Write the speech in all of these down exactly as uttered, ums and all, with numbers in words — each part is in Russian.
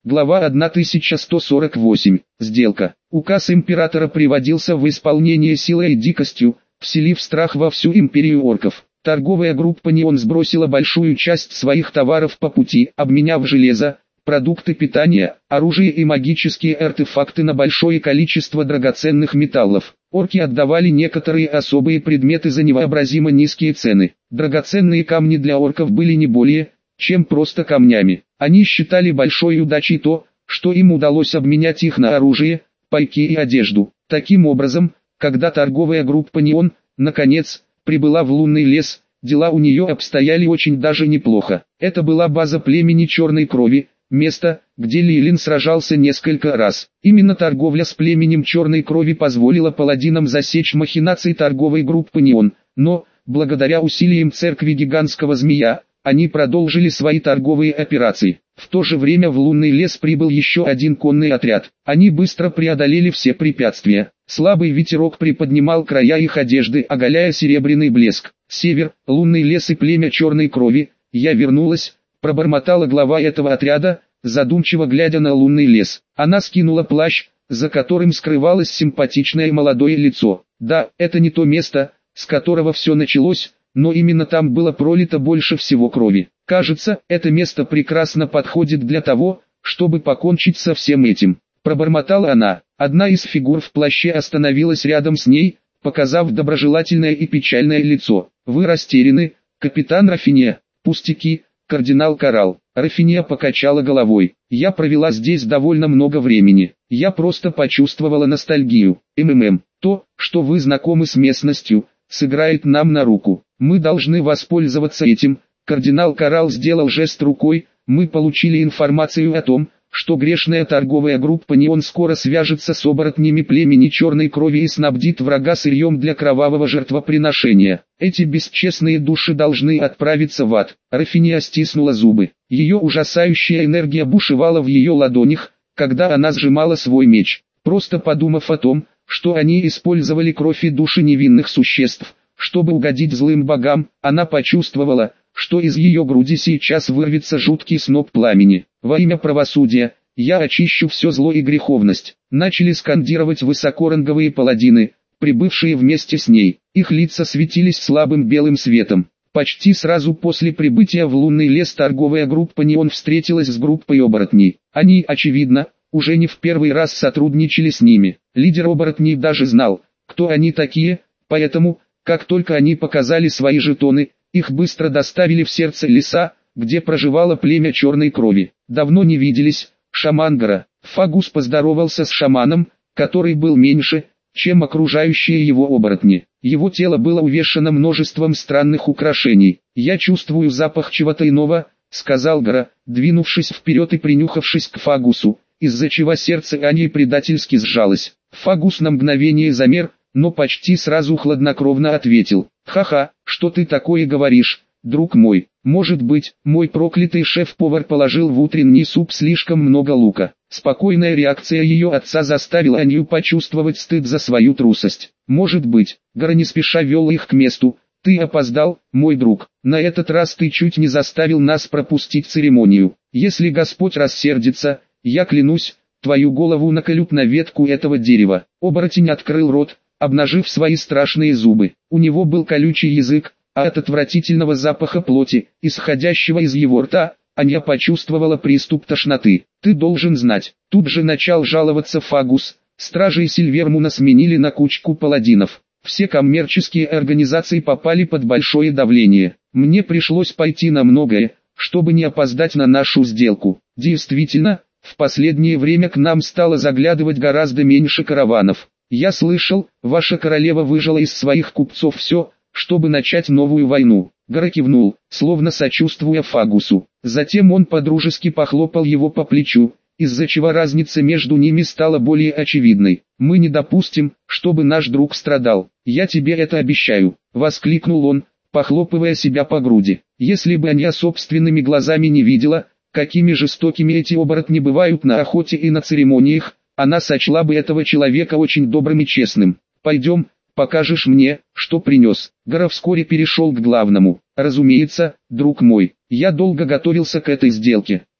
Глава тысяча сто сорок восемь. Сделка. Указ императора приводился в исполнение силой и дикостью, вселив страх во всю империю орков. Торговая группа «Неон» сбросила большую часть своих товаров по пути, обменяв железо, продукты питания, оружие и магические артефакты на большое количество драгоценных металлов. Орки отдавали некоторые особые предметы за невообразимо низкие цены. Драгоценные камни для орков были не более, чем просто камнями. Они считали большой удачей то, что им удалось обменять их на оружие, пайки и одежду. Таким образом, когда торговая группа «Неон», наконец, прибыла в лунный лес, дела у нее обстояли очень даже неплохо. Это была база племени Черной Крови, место, где Лилин сражался несколько раз. Именно торговля с племенем Черной Крови позволила паладинам засечь махинации торговой группы «Неон», но, благодаря усилиям церкви гигантского змея, они продолжили свои торговые операции. В то же время в лунный лес прибыл еще один конный отряд. Они быстро преодолели все препятствия. Слабый ветерок приподнимал края их одежды, оголяя серебряный блеск. Север, лунный лес и племя Черной Крови. Я вернулась, пробормотала глава этого отряда, задумчиво глядя на лунный лес. Она скинула плащ, за которым скрывалось симпатичное молодое лицо. Да, это не то место, с которого все началось, но именно там было пролито больше всего крови. Кажется, это место прекрасно подходит для того, чтобы покончить со всем этим. Пробормотала она. Одна из фигур в плаще остановилась рядом с ней, показав доброжелательное и печальное лицо. «Вы растеряны, капитан Рафиния?» «Пустяки, кардинал Коралл». Рафиния покачала головой. «Я провела здесь довольно много времени. Я просто почувствовала ностальгию. МММ. То, что вы знакомы с местностью, сыграет нам на руку. Мы должны воспользоваться этим». Кардинал Коралл сделал жест рукой. «Мы получили информацию о том, что грешная торговая группа «Неон» скоро свяжется с оборотнями племени Черной Крови и снабдит врага сырьем для кровавого жертвоприношения. Эти бесчестные души должны отправиться в ад». Рафиния стиснула зубы. Ее ужасающая энергия бушевала в ее ладонях, когда она сжимала свой меч. Просто подумав о том, что они использовали кровь и души невинных существ, чтобы угодить злым богам, она почувствовала, что из ее груди сейчас вырвется жуткий сноп пламени. «Во имя правосудия, я очищу все зло и греховность», начали скандировать высокоранговые паладины, прибывшие вместе с ней. Их лица светились слабым белым светом. Почти сразу после прибытия в лунный лес торговая группа «Неон» встретилась с группой оборотней. Они, очевидно, уже не в первый раз сотрудничали с ними. Лидер оборотней даже знал, кто они такие, поэтому, как только они показали свои жетоны, их быстро доставили в сердце леса, где проживало племя Черной Крови. «Давно не виделись, шаман Гора». Фагус поздоровался с шаманом, который был меньше, чем окружающие его оборотни. Его тело было увешано множеством странных украшений. «Я чувствую запах чего-то иного», — сказал Гора, двинувшись вперед и принюхавшись к Фагусу, из-за чего сердце Ани предательски сжалось. Фагус на мгновение замер, но почти сразу хладнокровно ответил: «Ха-ха, что ты такое говоришь, друг мой? Может быть, мой проклятый шеф-повар положил в утренний суп слишком много лука». Спокойная реакция ее отца заставила Анью почувствовать стыд за свою трусость. «Может быть». Гора не спеша вел их к месту. «Ты опоздал, мой друг. На этот раз ты чуть не заставил нас пропустить церемонию. Если Господь рассердится, я клянусь, твою голову наколют на ветку этого дерева». Оборотень открыл рот, обнажив свои страшные зубы. У него был колючий язык, а от отвратительного запаха плоти, исходящего из его рта, Аня почувствовала приступ тошноты. «Ты должен знать». Тут же начал жаловаться Фагус. Стражей Сильвермуна сменили на кучку паладинов. Все коммерческие организации попали под большое давление. Мне пришлось пойти на многое, чтобы не опоздать на нашу сделку. Действительно, в последнее время к нам стало заглядывать гораздо меньше караванов. Я слышал, ваша королева выжила из своих купцов все, чтобы начать новую войну. Гора кивнул, словно сочувствуя Фагусу. Затем он подружески похлопал его по плечу, из-за чего разница между ними стала более очевидной. «Мы не допустим, чтобы наш друг страдал. Я тебе это обещаю», — воскликнул он, похлопывая себя по груди. Если бы Аня собственными глазами не видела, какими жестокими эти оборотни бывают на охоте и на церемониях, она сочла бы этого человека очень добрым и честным. «Пойдем, покажешь мне, что принес». Гора вскоре перешел к главному. «Разумеется, друг мой, я долго готовился к этой сделке».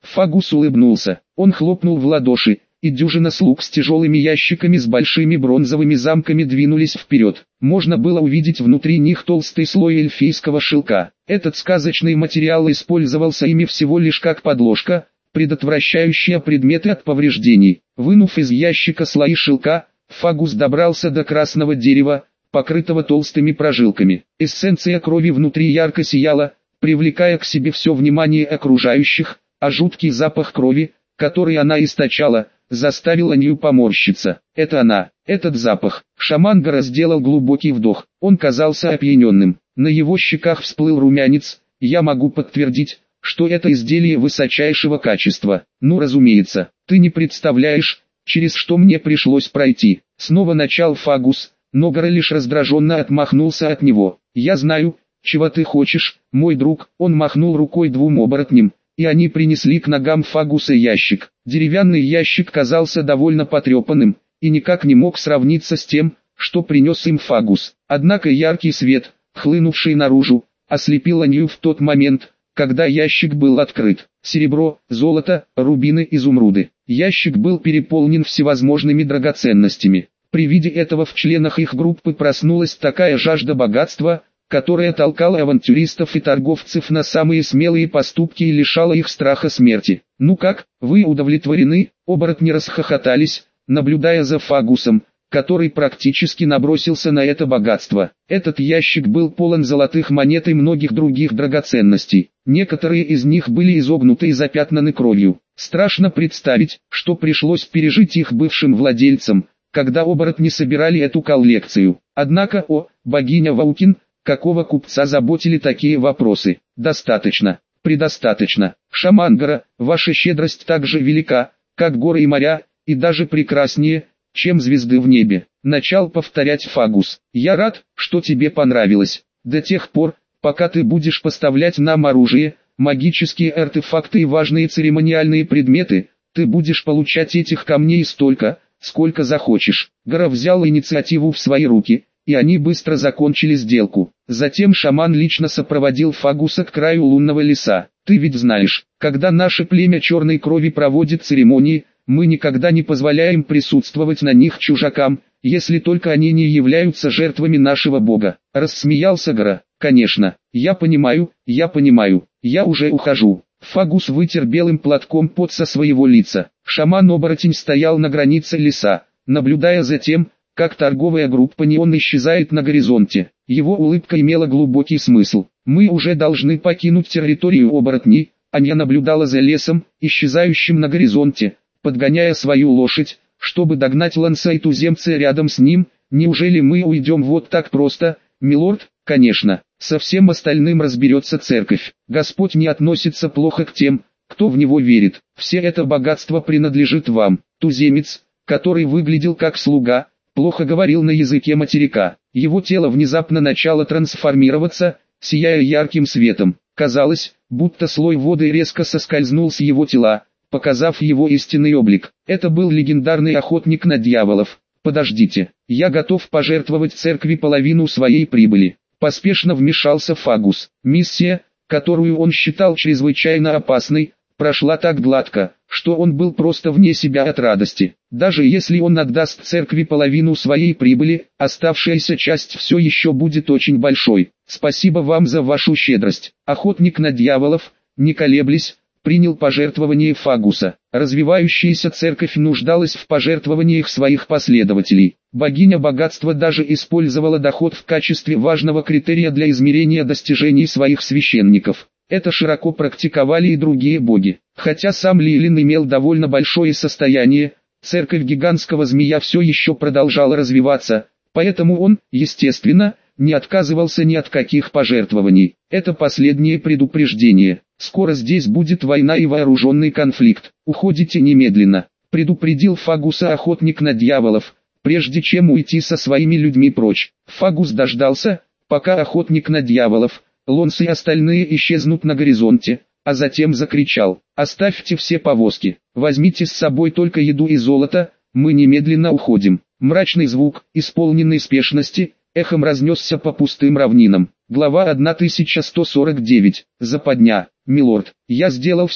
Фагус улыбнулся. Он хлопнул в ладоши, и дюжина слуг с тяжелыми ящиками с большими бронзовыми замками двинулись вперед. Можно было увидеть внутри них толстый слой эльфийского шелка. Этот сказочный материал использовался ими всего лишь как подложка, предотвращающая предметы от повреждений. Вынув из ящика слои шелка, Фагус добрался до красного дерева, покрытого толстыми прожилками. Эссенция крови внутри ярко сияла, привлекая к себе все внимание окружающих, а жуткий запах крови, который она источала, заставил Анью поморщиться. Это она, этот запах. Шаман Гора сделал глубокий вдох. Он казался опьяненным. На его щеках всплыл румянец. Я могу подтвердить, что это изделие высочайшего качества. Ну, разумеется, ты не представляешь, через что мне пришлось пройти. Снова начал Фагус, но Гора лишь раздраженно отмахнулся от него. Я знаю, чего ты хочешь, мой друг. Он махнул рукой двум оборотням, и они принесли к ногам Фагуса ящик. Деревянный ящик казался довольно потрепанным, и никак не мог сравниться с тем, что принес им Фагус. Однако яркий свет, хлынувший наружу, ослепил Анью в тот момент, когда ящик был открыт. Серебро, золото, рубины, изумруды. Ящик был переполнен всевозможными драгоценностями. При виде этого в членах их группы проснулась такая жажда богатства, которая толкала авантюристов и торговцев на самые смелые поступки и лишала их страха смерти. «Ну как, вы удовлетворены?» Оборотни расхохотались, наблюдая за Фагусом, который практически набросился на это богатство. Этот ящик был полон золотых монет и многих других драгоценностей. Некоторые из них были изогнуты и запятнаны кровью. Страшно представить, что пришлось пережить их бывшим владельцам, когда оборотни собирали эту коллекцию. Однако, о, богиня Ваукин, какого купца заботили такие вопросы? Достаточно, предостаточно. Шаман Гора, ваша щедрость так же велика, как горы и моря, и даже прекраснее, чем звезды в небе. Начал повторять Фагус. Я рад, что тебе понравилось. До тех пор, пока ты будешь поставлять нам оружие, магические артефакты и важные церемониальные предметы, ты будешь получать этих камней столько, сколько захочешь. Гора взял инициативу в свои руки, и они быстро закончили сделку. Затем шаман лично сопроводил Фагуса к краю лунного леса. Ты ведь знаешь, когда наше племя черной крови проводит церемонии, мы никогда не позволяем присутствовать на них чужакам, если только они не являются жертвами нашего бога. Рассмеялся Гора. Конечно, я понимаю, я понимаю, я уже ухожу. Фагус вытер белым платком пот со своего лица. Шаман-оборотень стоял на границе леса, наблюдая за тем, как торговая группа Неон исчезает на горизонте. Его улыбка имела глубокий смысл. Мы уже должны покинуть территорию оборотней. Аня наблюдала за лесом, исчезающим на горизонте, подгоняя свою лошадь, чтобы догнать Ланса и туземца рядом с ним. Неужели мы уйдем вот так просто, милорд? Конечно, со всем остальным разберется церковь. Господь не относится плохо к тем, кто в него верит. Все это богатство принадлежит вам. Туземец, который выглядел как слуга, плохо говорил на языке материка. Его тело внезапно начало трансформироваться, сияя ярким светом. Казалось, будто слой воды резко соскользнул с его тела, показав его истинный облик. Это был легендарный охотник на дьяволов. Подождите, я готов пожертвовать церкви половину своей прибыли. Поспешно вмешался Фагус. Миссия, которую он считал чрезвычайно опасной, прошла так гладко, что он был просто вне себя от радости. Даже если он отдаст церкви половину своей прибыли, оставшаяся часть все еще будет очень большой. Спасибо вам за вашу щедрость. Охотник на дьяволов, не колеблясь, принял пожертвование Фагуса. Развивающаяся церковь нуждалась в пожертвованиях своих последователей. Богиня богатства даже использовала доход в качестве важного критерия для измерения достижений своих священников. Это широко практиковали и другие боги. Хотя сам Лилин имел довольно большое состояние, церковь гигантского змея все еще продолжала развиваться, поэтому он, естественно, не отказывался ни от каких пожертвований. Это последнее предупреждение. Скоро здесь будет война и вооруженный конфликт. Уходите немедленно, предупредил Фагуса охотник на дьяволов, прежде чем уйти со своими людьми прочь. Фагус дождался, пока охотник на дьяволов, Лонс и остальные исчезнут на горизонте, а затем закричал: «Оставьте все повозки, возьмите с собой только еду и золото, мы немедленно уходим». Мрачный звук, исполненный спешности, эхом разнесся по пустым равнинам. Глава тысяча сто сорок девять. Западня. Милорд, я сделал все,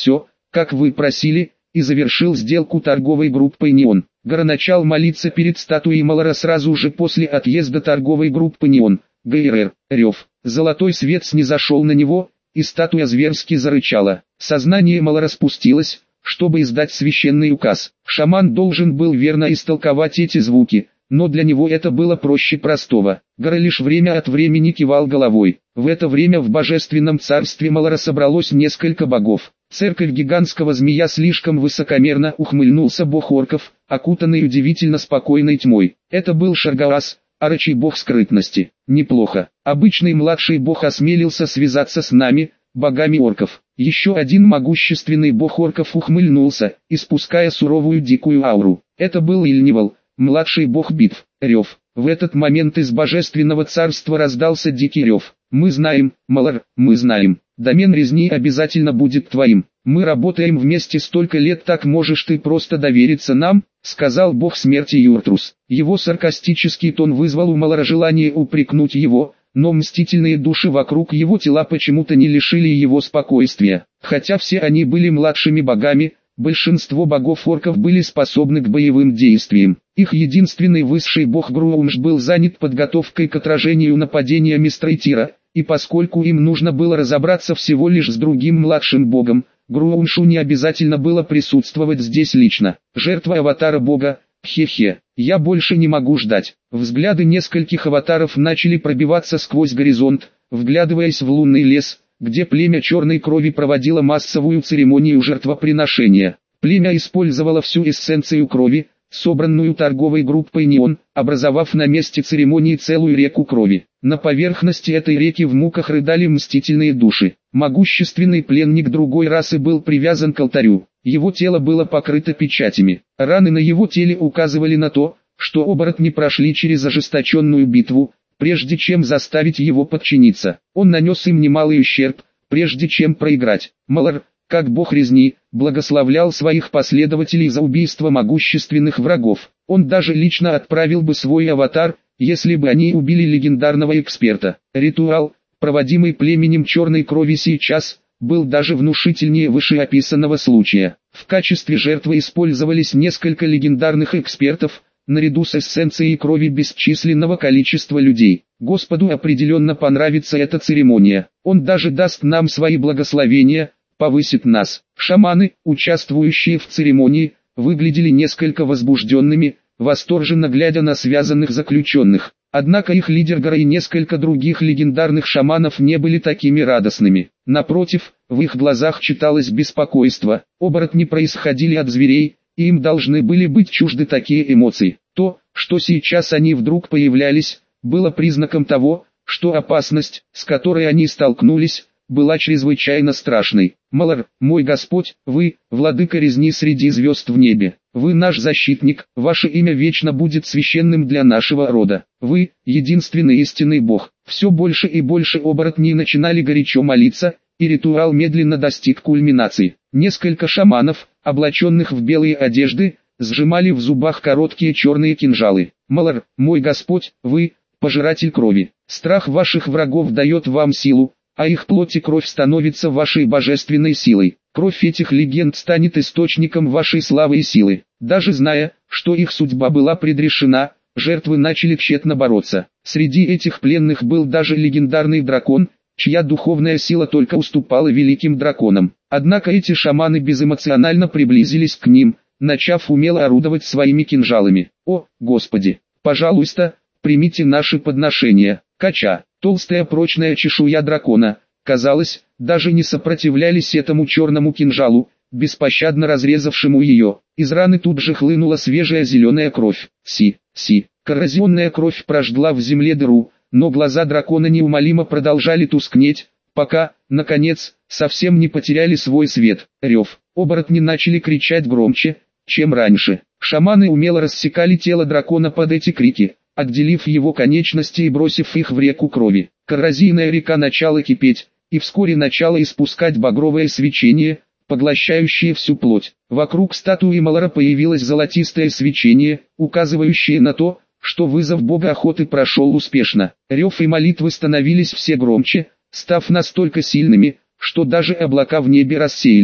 как вы просили, и завершил сделку торговой группой «Неон». Гора начал молиться перед статуей Малара сразу же после отъезда торговой группы «Неон». ГРР, рев. Золотой свет снизошел на него, и статуя зверски зарычала. Сознание Малара спустилось, чтобы издать священный указ. Шаман должен был верно истолковать эти звуки, но для него это было проще простого. Гора лишь время от времени кивал головой. В это время в божественном царстве Малара собралось несколько богов. Церковь гигантского змея слишком высокомерно ухмыльнулся бог орков, окутанный удивительно спокойной тьмой. Это был Шаргаас, орочий бог скрытности. Неплохо. Обычный младший бог осмелился связаться с нами, богами орков. Еще один могущественный бог орков ухмыльнулся, испуская суровую дикую ауру. Это был Ильнивал, младший бог битв. Рев. В этот момент из божественного царства раздался дикий рев. Мы знаем, Малар, мы знаем. Домен резни обязательно будет твоим. Мы работаем вместе столько лет, так можешь ты просто довериться нам, сказал бог смерти Юртрус. Его саркастический тон вызвал у Малара желание упрекнуть его, но мстительные души вокруг его тела почему-то не лишили его спокойствия. Хотя все они были младшими богами, большинство богов-орков были способны к боевым действиям. Их единственный высший бог Груумш был занят подготовкой к отражению нападения Мистрейтира, и поскольку им нужно было разобраться всего лишь с другим младшим богом, Груумшу не обязательно было присутствовать здесь лично. Жертва аватара бога, хе-хе, я больше не могу ждать. Взгляды нескольких аватаров начали пробиваться сквозь горизонт, вглядываясь в лунный лес, где племя черной крови проводило массовую церемонию жертвоприношения. Племя использовало всю эссенцию крови, собранную торговой группой «Неон», образовав на месте церемонии целую реку крови. На поверхности этой реки в муках рыдали мстительные души. Могущественный пленник другой расы был привязан к алтарю. Его тело было покрыто печатями. Раны на его теле указывали на то, что оборотни прошли через ожесточенную битву, прежде чем заставить его подчиниться. Он нанес им немалый ущерб, прежде чем проиграть. Малар, как бог резни, благословлял своих последователей за убийство могущественных врагов. Он даже лично отправил бы свой аватар, если бы они убили легендарного эксперта. Ритуал, проводимый племенем черной крови сейчас, был даже внушительнее вышеописанного случая. В качестве жертвы использовались несколько легендарных экспертов, наряду с эссенцией крови бесчисленного количества людей. Господу определенно понравится эта церемония. Он даже даст нам свои благословения, повысит нас. Шаманы, участвующие в церемонии, выглядели несколько возбужденными, восторженно глядя на связанных заключенных. Однако их лидер Гора и несколько других легендарных шаманов не были такими радостными. Напротив, в их глазах читалось беспокойство. Оборотни происходили от зверей, и им должны были быть чужды такие эмоции. То, что сейчас они вдруг появлялись, было признаком того, что опасность, с которой они столкнулись, была чрезвычайно страшной. Малар, мой Господь, вы, владыка резни среди звезд в небе, вы наш защитник, ваше имя вечно будет священным для нашего рода. Вы, единственный истинный Бог. Все больше и больше оборотней начинали горячо молиться, и ритуал медленно достиг кульминации. Несколько шаманов, облаченных в белые одежды, сжимали в зубах короткие черные кинжалы. Малар, мой Господь, вы, пожиратель крови. Страх ваших врагов дает вам силу, а их плоть и кровь становится вашей божественной силой. Кровь этих легенд станет источником вашей славы и силы. Даже зная, что их судьба была предрешена, жертвы начали тщетно бороться. Среди этих пленных был даже легендарный дракон, чья духовная сила только уступала великим драконам. Однако эти шаманы безэмоционально приблизились к ним, начав умело орудовать своими кинжалами. «О, Господи! Пожалуйста, примите наши подношения!» Кача, толстая прочная чешуя дракона, казалось, даже не сопротивлялись этому черному кинжалу, беспощадно разрезавшему ее. Из раны тут же хлынула свежая зеленая кровь. Си, си, коррозионная кровь прожгла в земле дыру, но глаза дракона неумолимо продолжали тускнеть, пока, наконец, совсем не потеряли свой свет. Рев. Оборотни начали кричать громче, чем раньше. Шаманы умело рассекали тело дракона под эти крики, отделив его конечности и бросив их в реку крови. Коррозийная река начала кипеть, и вскоре начала испускать багровое свечение, поглощающее всю плоть. Вокруг статуи Малара появилось золотистое свечение, указывающее на то, что вызов бога охоты прошел успешно. Рев и молитвы становились все громче, став настолько сильными, что даже облака в небе рассеялись.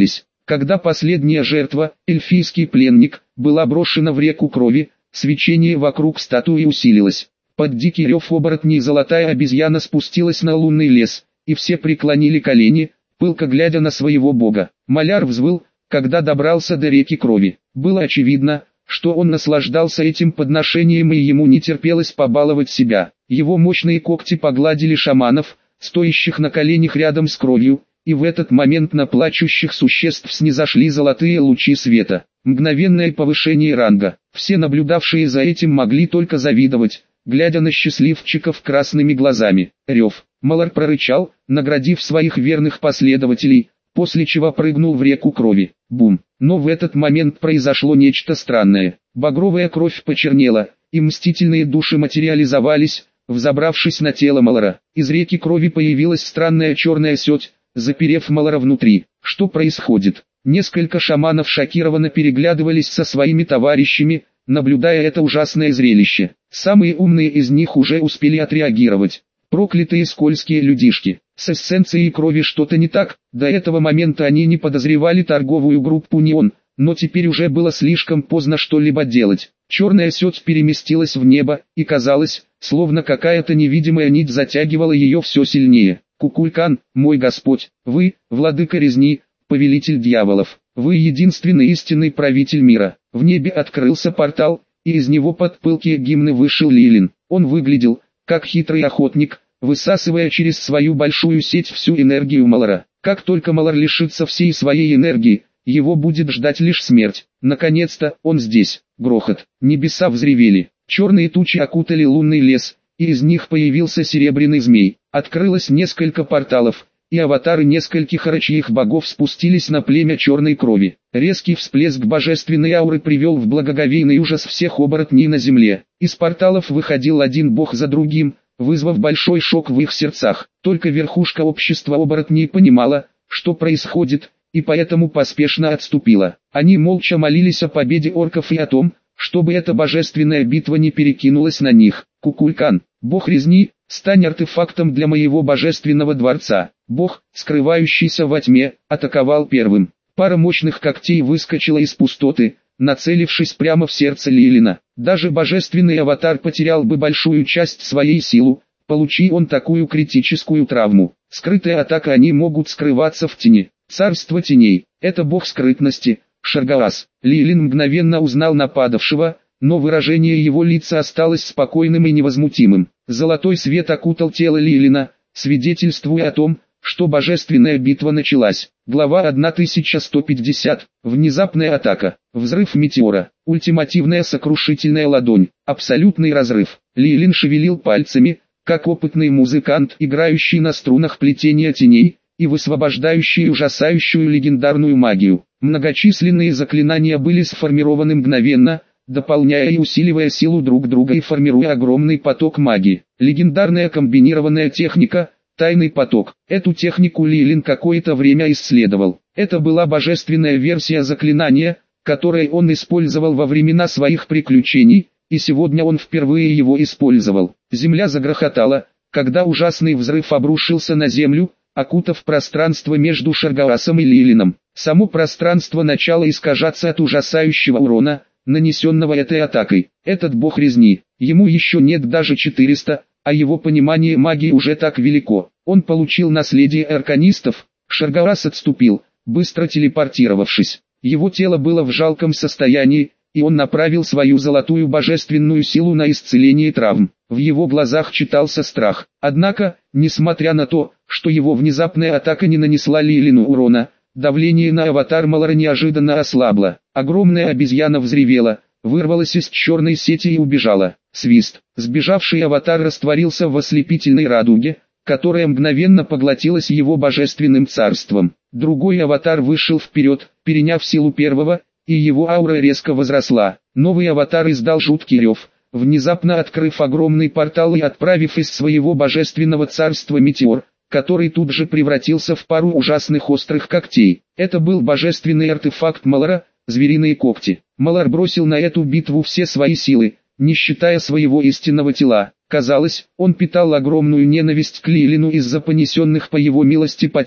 Когда последняя жертва, эльфийский пленник, была брошена в реку крови, свечение вокруг статуи усилилось. Под дикий рев оборотней золотая обезьяна спустилась на лунный лес, и все преклонили колени, пылко глядя на своего бога. Маляр взвыл, когда добрался до реки крови. Было очевидно, что он наслаждался этим подношением и ему не терпелось побаловать себя. Его мощные когти погладили шаманов, стоящих на коленях рядом с кровью, и в этот момент на плачущих существ снизошли золотые лучи света. Мгновенное повышение ранга. Все наблюдавшие за этим могли только завидовать, глядя на счастливчиков красными глазами. Рев. Малар прорычал, наградив своих верных последователей, после чего прыгнул в реку крови. Бум. Но в этот момент произошло нечто странное. Багровая кровь почернела, и мстительные души материализовались, взобравшись на тело Малара. Из реки крови появилась странная черная сеть, заперев Малара внутри. Что происходит? Несколько шаманов шокированно переглядывались со своими товарищами, наблюдая это ужасное зрелище. Самые умные из них уже успели отреагировать. Проклятые скользкие людишки. С эссенцией крови что-то не так. До этого момента они не подозревали торговую группу Неон, но теперь уже было слишком поздно что-либо делать. Черная сеть переместилась в небо, и казалось, словно какая-то невидимая нить затягивала ее все сильнее. Кукулькан, мой Господь, вы, владыка резни, повелитель дьяволов, вы единственный истинный правитель мира. В небе открылся портал, и из него под пылкие гимны вышел Лилин. Он выглядел, как хитрый охотник, высасывая через свою большую сеть всю энергию Малара. Как только Малар лишится всей своей энергии, его будет ждать лишь смерть. Наконец-то, он здесь. Грохот. Небеса взревели. Черные тучи окутали лунный лес, и из них появился серебряный змей. Открылось несколько порталов, и аватары нескольких рычьих богов спустились на племя черной крови. Резкий всплеск божественной ауры привел в благоговейный ужас всех оборотней на земле. Из порталов выходил один бог за другим, вызвав большой шок в их сердцах. Только верхушка общества оборотней понимала, что происходит, и поэтому поспешно отступила. Они молча молились о победе орков и о том, чтобы эта божественная битва не перекинулась на них. Кукулькан, бог резни, стань артефактом для моего божественного дворца. Бог, скрывающийся во тьме, атаковал первым. Пара мощных когтей выскочила из пустоты, нацелившись прямо в сердце Лилина. Даже божественный аватар потерял бы большую часть своей силы, получи он такую критическую травму. Скрытая атака, они могут скрываться в тени. Царство теней, это бог скрытности, Шаргаас. Лилин мгновенно узнал нападавшего, но выражение его лица осталось спокойным и невозмутимым. Золотой свет окутал тело Лилина, свидетельствуя о том, что божественная битва началась. Глава тысяча сто пятьдесят. Внезапная атака. Взрыв метеора. Ультимативная сокрушительная ладонь. Абсолютный разрыв. Лилин шевелил пальцами, как опытный музыкант, играющий на струнах плетения теней, и высвобождающий ужасающую легендарную магию. Многочисленные заклинания были сформированы мгновенно, дополняя и усиливая силу друг друга и формируя огромный поток магии. Легендарная комбинированная техника – Тайный поток. Эту технику Лилин какое-то время исследовал. Это была божественная версия заклинания, которое он использовал во времена своих приключений, и сегодня он впервые его использовал. Земля загрохотала, когда ужасный взрыв обрушился на землю, окутав пространство между Шаргаасом и Лилином. Само пространство начало искажаться от ужасающего урона, нанесенного этой атакой. Этот бог резни, ему еще нет даже четырёхсот, а его понимание магии уже так велико. Он получил наследие арканистов. Шаргаас отступил, быстро телепортировавшись. Его тело было в жалком состоянии, и он направил свою золотую божественную силу на исцеление травм. В его глазах читался страх. Однако, несмотря на то, что его внезапная атака не нанесла Лилину урона, давление на аватар Малара неожиданно ослабло. Огромная обезьяна взревела, вырвалась из черной сети и убежала. Свист. Сбежавший аватар растворился в ослепительной радуге, которая мгновенно поглотилась его божественным царством. Другой аватар вышел вперед, переняв силу первого, и его аура резко возросла. Новый аватар издал жуткий рев, внезапно открыв огромный портал и отправив из своего божественного царства метеор, который тут же превратился в пару ужасных острых когтей. Это был божественный артефакт Малара, звериные когти. Малар бросил на эту битву все свои силы, не считая своего истинного тела. Казалось, он питал огромную ненависть к Лилину из-за понесенных по его милости потерь,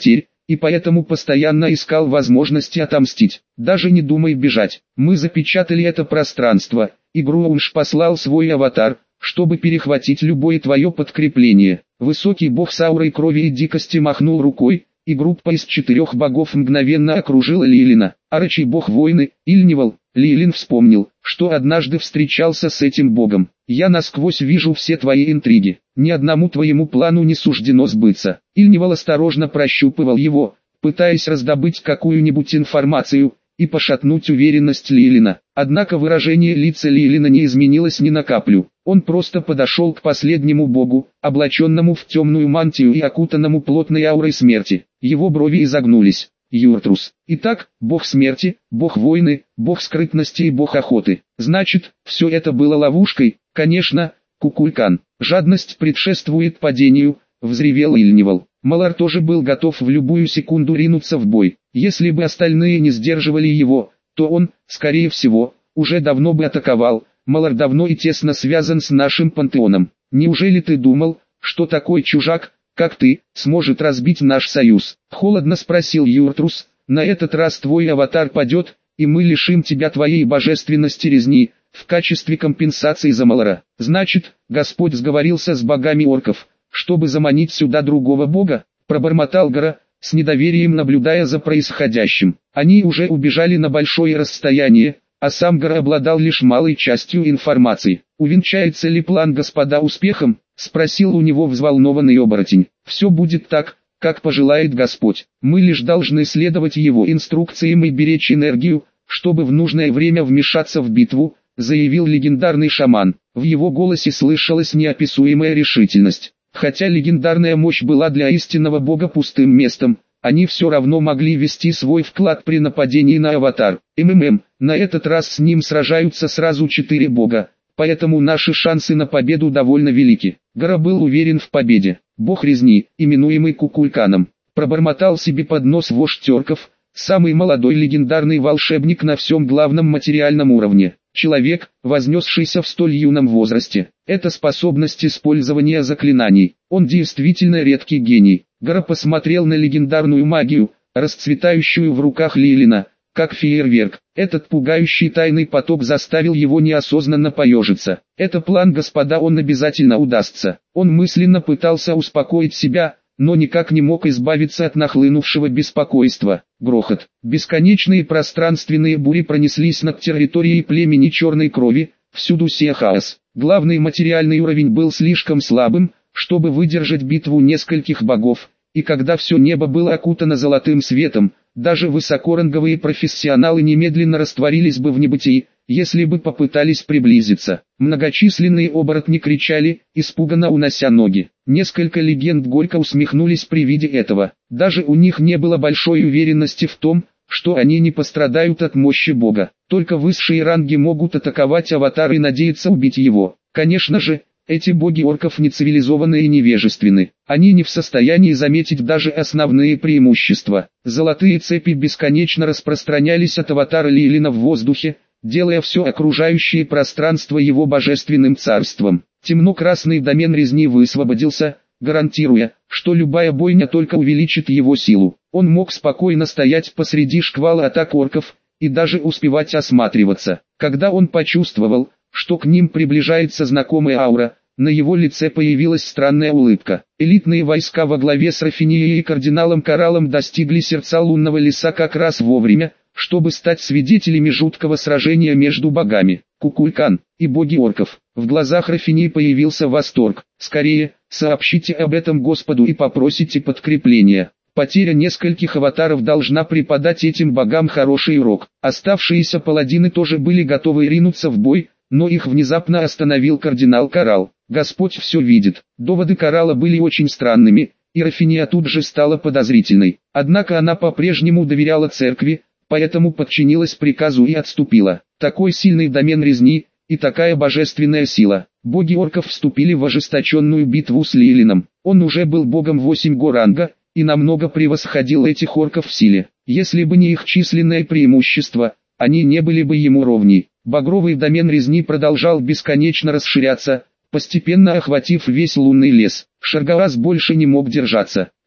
и поэтому постоянно искал возможности отомстить. Даже не думай бежать. Мы запечатали это пространство, и Груунш послал свой аватар, чтобы перехватить любое твое подкрепление. Высокий бог с аурой крови и дикости махнул рукой, и группа из четырех богов мгновенно окружила Лилина. Арачий бог войны, Ильнивал. Лилин вспомнил, что однажды встречался с этим богом. «Я насквозь вижу все твои интриги. Ни одному твоему плану не суждено сбыться». Ильнивал осторожно прощупывал его, пытаясь раздобыть какую-нибудь информацию и пошатнуть уверенность Лилина. Однако выражение лица Лилина не изменилось ни на каплю. Он просто подошел к последнему богу, облаченному в темную мантию и окутанному плотной аурой смерти. Его брови изогнулись. Юртрус. Итак, бог смерти, бог войны, бог скрытности и бог охоты. Значит, все это было ловушкой? Конечно, Кукулькан. Жадность предшествует падению, взревел Ильнивал. Малар тоже был готов в любую секунду ринуться в бой. Если бы остальные не сдерживали его, то он, скорее всего, уже давно бы атаковал. Малар давно и тесно связан с нашим пантеоном. Неужели ты думал, что такой чужак, как ты, сможет разбить наш союз? Холодно спросил Юртрус. На этот раз твой аватар падет, и мы лишим тебя твоей божественности резни, в качестве компенсации за Малара. Значит, Господь сговорился с богами орков, чтобы заманить сюда другого бога? Пробормотал Гора, с недоверием наблюдая за происходящим. Они уже убежали на большое расстояние, а сам Гора обладал лишь малой частью информации. «Увенчается ли план господа успехом?» — спросил у него взволнованный оборотень. «Все будет так, как пожелает Господь. Мы лишь должны следовать его инструкциям и беречь энергию, чтобы в нужное время вмешаться в битву», — заявил легендарный шаман. В его голосе слышалась неописуемая решительность. Хотя легендарная мощь была для истинного бога пустым местом, они все равно могли вести свой вклад при нападении на аватар. МММ, на этот раз с ним сражаются сразу четыре бога, поэтому наши шансы на победу довольно велики. Гора был уверен в победе. Бог резни, именуемый Кукульканом, пробормотал себе под нос вождь орков, самый молодой легендарный волшебник на всем главном материальном уровне. Человек, вознесшийся в столь юном возрасте. Это способность использования заклинаний. Он действительно редкий гений. Гора посмотрел на легендарную магию, расцветающую в руках Лилина, как фейерверк. Этот пугающий тайный поток заставил его неосознанно поежиться. Это план господа, он обязательно удастся. Он мысленно пытался успокоить себя, но никак не мог избавиться от нахлынувшего беспокойства. Грохот. Бесконечные пространственные бури пронеслись над территорией племени Черной Крови, всюду сея хаос. Главный материальный уровень был слишком слабым, чтобы выдержать битву нескольких богов, и когда все небо было окутано золотым светом, даже высокоранговые профессионалы немедленно растворились бы в небытии, если бы попытались приблизиться. Многочисленные оборотни кричали, испуганно унося ноги. Несколько легенд горько усмехнулись при виде этого. Даже у них не было большой уверенности в том, что они не пострадают от мощи бога. Только высшие ранги могут атаковать аватар и надеяться убить его. Конечно же, эти боги орков не цивилизованы и невежественны. Они не в состоянии заметить даже основные преимущества. Золотые цепи бесконечно распространялись от аватара Лилина в воздухе, делая все окружающее пространство его божественным царством. Темно-красный домен резни высвободился, гарантируя, что любая бойня только увеличит его силу. Он мог спокойно стоять посреди шквала атак орков, и даже успевать осматриваться. Когда он почувствовал, что к ним приближается знакомая аура, на его лице появилась странная улыбка. Элитные войска во главе с Рафинией и кардиналом Кораллом достигли сердца лунного леса как раз вовремя, чтобы стать свидетелями жуткого сражения между богами, Кукулькан и боги орков. В глазах Рафинии появился восторг. «Скорее, сообщите об этом Господу и попросите подкрепления. Потеря нескольких аватаров должна преподать этим богам хороший урок». Оставшиеся паладины тоже были готовы ринуться в бой, но их внезапно остановил кардинал Коралл. «Господь все видит». Доводы Коралла были очень странными, и Рафиния тут же стала подозрительной. Однако она по-прежнему доверяла церкви, поэтому подчинилась приказу и отступила. Такой сильный домен резни, и такая божественная сила. Боги орков вступили в ожесточенную битву с Лилином. Он уже был богом восемь го ранга, и намного превосходил этих орков в силе. Если бы не их численное преимущество, они не были бы ему ровней. Багровый домен резни продолжал бесконечно расширяться, постепенно охватив весь лунный лес. Шаргаас больше не мог держаться.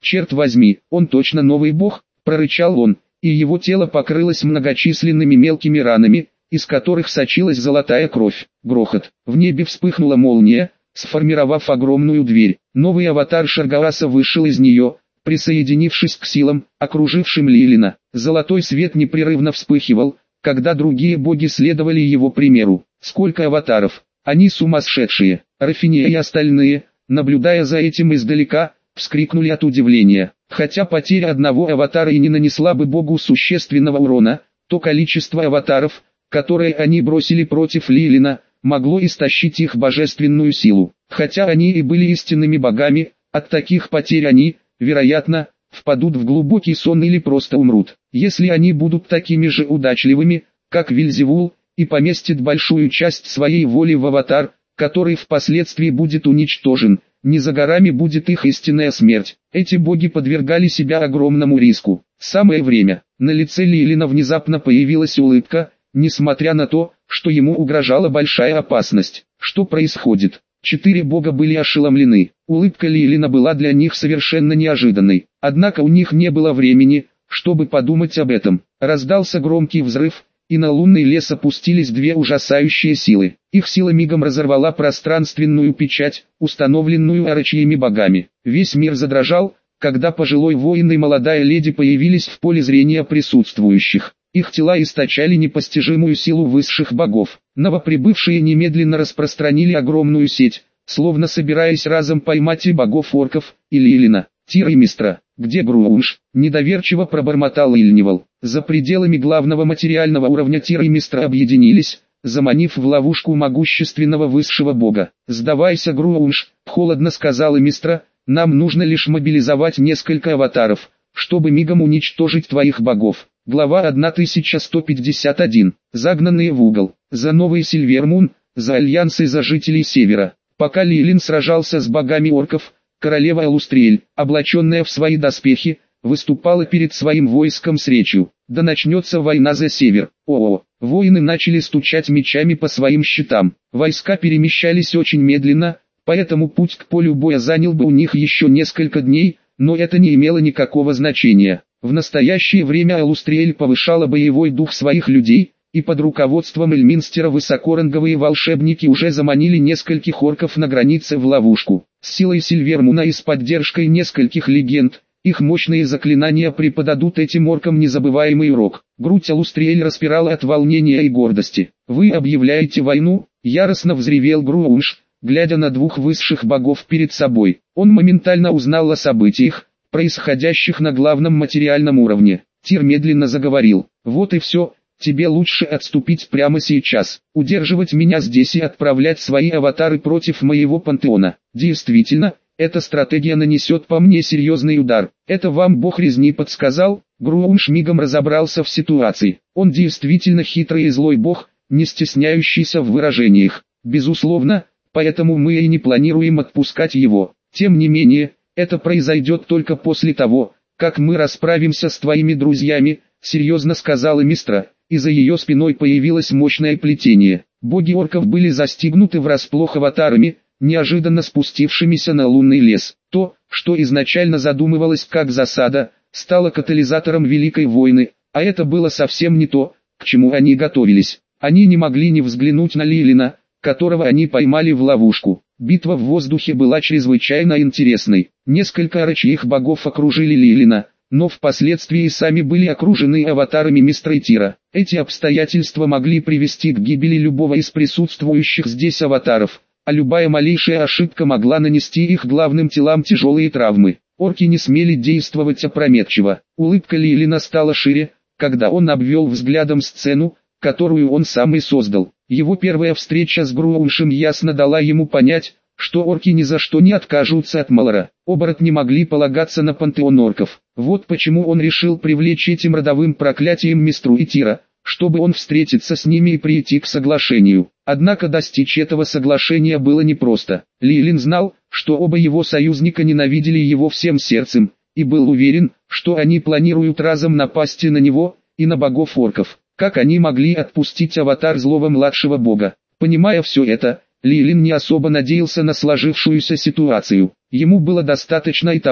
«Черт возьми, он точно новый бог», — прорычал он, и его тело покрылось многочисленными мелкими ранами, из которых сочилась золотая кровь. Грохот. В небе вспыхнула молния, сформировав огромную дверь. Новый аватар Шаргаваса вышел из нее, присоединившись к силам, окружившим Лилина. Золотой свет непрерывно вспыхивал, когда другие боги следовали его примеру. Сколько аватаров! Они сумасшедшие! Рафиния и остальные, наблюдая за этим издалека, вскрикнули от удивления. Хотя потеря одного аватара и не нанесла бы богу существенного урона, то количество аватаров, которые они бросили против Лилина, могло истощить их божественную силу. Хотя они и были истинными богами, от таких потерь они, вероятно, впадут в глубокий сон или просто умрут. Если они будут такими же удачливыми, как Вельзевул, и поместят большую часть своей воли в аватар, который впоследствии будет уничтожен, не за горами будет их истинная смерть. Эти боги подвергали себя огромному риску. Самое время. На лице Лилина внезапно появилась улыбка, несмотря на то, что ему угрожала большая опасность. Что происходит? Четыре бога были ошеломлены. Улыбка Лилина была для них совершенно неожиданной. Однако у них не было времени, чтобы подумать об этом. Раздался громкий взрыв, и на лунный лес опустились две ужасающие силы. Их сила мигом разорвала пространственную печать, установленную орочьими богами. Весь мир задрожал, когда пожилой воин и молодая леди появились в поле зрения присутствующих. Их тела источали непостижимую силу высших богов. Новоприбывшие немедленно распространили огромную сеть, словно собираясь разом поймать и богов-орков, и Лилина. «Тир и Мистра, где Груунш?» – недоверчиво пробормотал Ильнивал. За пределами главного материального уровня Тир и Мистра объединились, заманив в ловушку могущественного высшего бога. «Сдавайся, Груунш», – холодно сказала Мистра, – «нам нужно лишь мобилизовать несколько аватаров, чтобы мигом уничтожить твоих богов». Глава тысяча сто пятьдесят один. Загнанные в угол. За новый Сильвермун, за альянс и за жителей Севера. Пока Лилин сражался с богами орков, королева Алустриэль, облаченная в свои доспехи, выступала перед своим войском с речью: «Да начнется война за Север». О-о, воины начали стучать мечами по своим щитам. Войска перемещались очень медленно, поэтому путь к полю боя занял бы у них еще несколько дней, но это не имело никакого значения. В настоящее время Алустриэль повышала боевой дух своих людей, и под руководством Эльминстера высокоранговые волшебники уже заманили нескольких орков на границе в ловушку. С силой Сильвермуна и с поддержкой нескольких легенд, их мощные заклинания преподадут этим оркам незабываемый урок. Грудь Алустриэль распирала от волнения и гордости. «Вы объявляете войну?» — яростно взревел Груунш, глядя на двух высших богов перед собой. Он моментально узнал о событиях, происходящих на главном материальном уровне. Тир медленно заговорил: «Вот и все, тебе лучше отступить прямо сейчас, удерживать меня здесь и отправлять свои аватары против моего пантеона. Действительно, эта стратегия нанесет по мне серьезный удар. Это вам бог резни подсказал?» Груунш мигом разобрался в ситуации. Он действительно хитрый и злой бог, не стесняющийся в выражениях. Безусловно, поэтому мы и не планируем отпускать его. Тем не менее, это произойдет только после того, как мы расправимся с твоими друзьями, серьезно сказала Мистра, и за ее спиной появилось мощное плетение. Боги орков были застигнуты врасплох аватарами, неожиданно спустившимися на лунный лес. То, что изначально задумывалось как засада, стало катализатором Великой войны, а это было совсем не то, к чему они готовились. Они не могли не взглянуть на Лилина, которого они поймали в ловушку. Битва в воздухе была чрезвычайно интересной. Несколько орочьих богов окружили Лилина, но впоследствии сами были окружены аватарами Мистра и Тира. Эти обстоятельства могли привести к гибели любого из присутствующих здесь аватаров, а любая малейшая ошибка могла нанести их главным телам тяжелые травмы. Орки не смели действовать опрометчиво. Улыбка Лилина стала шире, когда он обвел взглядом сцену, которую он сам и создал. Его первая встреча с Грууншем ясно дала ему понять, что орки ни за что не откажутся от Малора. Оборотни могли полагаться на пантеон орков. Вот почему он решил привлечь этим родовым проклятием Мистру и Тира, чтобы он встретиться с ними и прийти к соглашению. Однако достичь этого соглашения было непросто. Лилин знал, что оба его союзника ненавидели его всем сердцем, и был уверен, что они планируют разом напасть и на него, и на богов орков. Как они могли отпустить аватар злого младшего бога? Понимая все это, Лилин не особо надеялся на сложившуюся ситуацию. Ему было достаточно и того,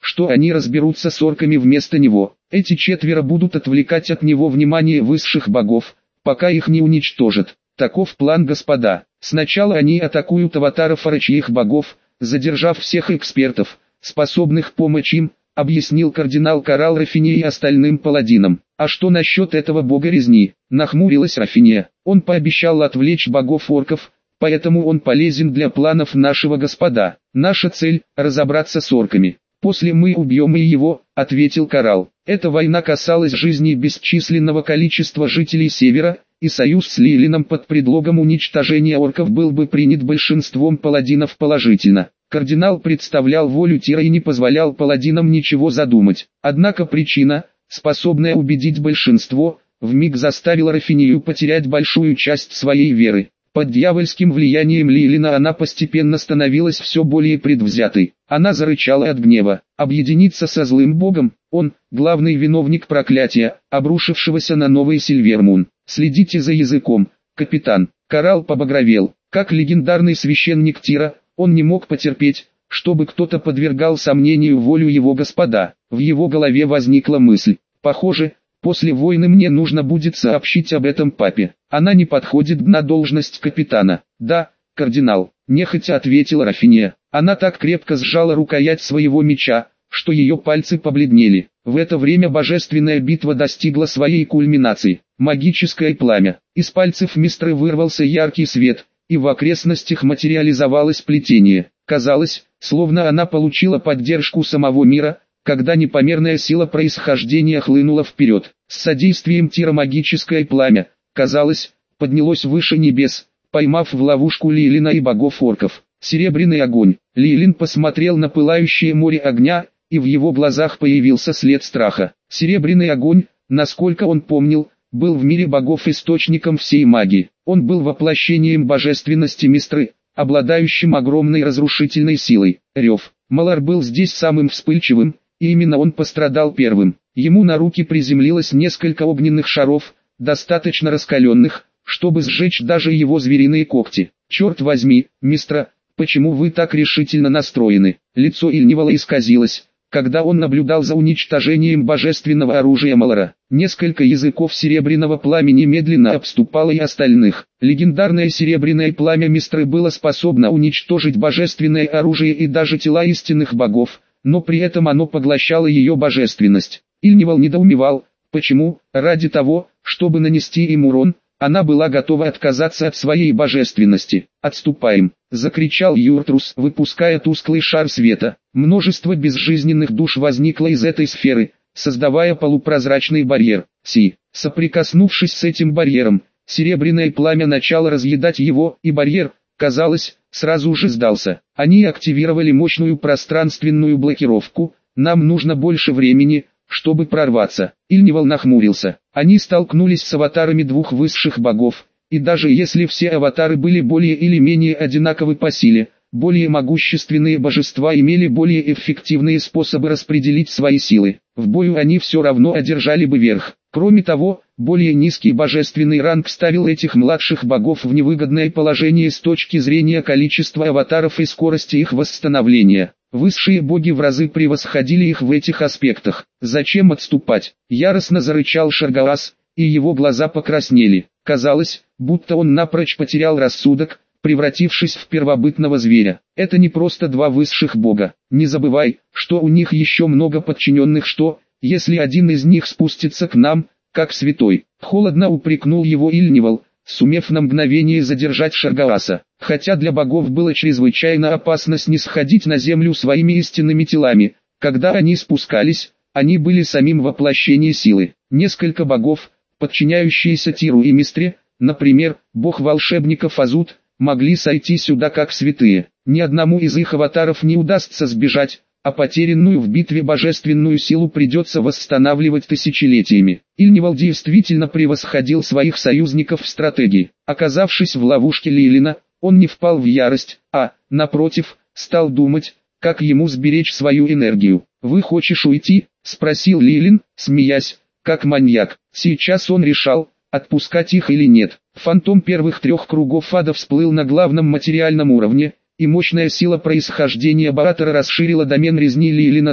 что они разберутся с орками вместо него. Эти четверо будут отвлекать от него внимание высших богов, пока их не уничтожат. Таков план, господа. Сначала они атакуют аватаров орочьих богов, задержав всех экспертов, способных помочь им, объяснил кардинал Коралл Рафине и остальным паладинам. А что насчет этого бога резни? Нахмурилась Рафиния. Он пообещал отвлечь богов-орков, поэтому он полезен для планов нашего господа. Наша цель – разобраться с орками. После мы убьем и его, ответил Коралл. Эта война касалась жизни бесчисленного количества жителей Севера, и союз с Лилином под предлогом уничтожения орков был бы принят большинством паладинов положительно. Кардинал представлял волю Тира и не позволял паладинам ничего задумать. Однако причина, способная убедить большинство, вмиг заставила Рафинию потерять большую часть своей веры. Под дьявольским влиянием Лилина она постепенно становилась все более предвзятой. Она зарычала от гнева. Объединиться со злым богом, он, главный виновник проклятия, обрушившегося на новый Сильвермун. Следите за языком, капитан. Коралл побагровел. Как легендарный священник Тира, он не мог потерпеть, чтобы кто-то подвергал сомнению волю его господа. В его голове возникла мысль. Похоже, после войны мне нужно будет сообщить об этом папе. Она не подходит на должность капитана. Да, кардинал, нехотя ответила Рафиния. Она так крепко сжала рукоять своего меча, что ее пальцы побледнели. В это время божественная битва достигла своей кульминации. Магическое пламя. Из пальцев Мистры вырвался яркий свет, и в окрестностях материализовалось плетение. Казалось, словно она получила поддержку самого мира, когда непомерная сила происхождения хлынула вперед. С содействием Тира магическое пламя, казалось, поднялось выше небес, поймав в ловушку Лилина и богов-орков. Серебряный огонь. Лилин посмотрел на пылающее море огня, и в его глазах появился след страха. Серебряный огонь, насколько он помнил, был в мире богов источником всей магии. Он был воплощением божественности Мистры, обладающим огромной разрушительной силой. Рев. Малар был здесь самым вспыльчивым, и именно он пострадал первым. Ему на руки приземлилось несколько огненных шаров, достаточно раскаленных, чтобы сжечь даже его звериные когти. «Черт возьми, Мистра, почему вы так решительно настроены?» Лицо Ильнивала исказилось, когда он наблюдал за уничтожением божественного оружия Малара. Несколько языков серебряного пламени медленно обступало и остальных. Легендарное серебряное пламя Мистры было способно уничтожить божественное оружие и даже тела истинных богов, но при этом оно поглощало ее божественность. Ильнивал недоумевал, почему, ради того, чтобы нанести им урон, она была готова отказаться от своей божественности. «Отступаем!» — закричал Юртрус, выпуская тусклый шар света. Множество безжизненных душ возникло из этой сферы, создавая полупрозрачный барьер. Си, соприкоснувшись с этим барьером, серебряное пламя начало разъедать его, и барьер, казалось, сразу же сдался. Они активировали мощную пространственную блокировку. «Нам нужно больше времени, чтобы прорваться». Ильнивал нахмурился. Они столкнулись с аватарами двух высших богов, и даже если все аватары были более или менее одинаковы по силе, более могущественные божества имели более эффективные способы распределить свои силы. В бою они все равно одержали бы верх. Кроме того, более низкий божественный ранг ставил этих младших богов в невыгодное положение с точки зрения количества аватаров и скорости их восстановления. Высшие боги в разы превосходили их в этих аспектах. «Зачем отступать?» — яростно зарычал Шаргалас, и его глаза покраснели. Казалось, будто он напрочь потерял рассудок, превратившись в первобытного зверя. Это не просто два высших бога. Не забывай, что у них еще много подчиненных, что, если один из них спустится к нам, как святой. Холодно упрекнул его Ильнивал, сумев на мгновение задержать Шаргаласа. Хотя для богов было чрезвычайно опасно снисходить на землю своими истинными телами, когда они спускались, они были самим воплощением силы. Несколько богов, подчиняющиеся Тиру и Мистре, например, бог волшебников Азут, могли сойти сюда как святые. Ни одному из их аватаров не удастся сбежать, а потерянную в битве божественную силу придется восстанавливать тысячелетиями. Ильнивал действительно превосходил своих союзников в стратегии. Оказавшись в ловушке Лилина, он не впал в ярость, а, напротив, стал думать, как ему сберечь свою энергию. «Вы хочешь уйти?» — спросил Лилин, смеясь, как маньяк. Сейчас он решал, отпускать их или нет. Фантом первых трех кругов ада всплыл на главном материальном уровне, и мощная сила происхождения Баратора расширила домен резни Лилина так,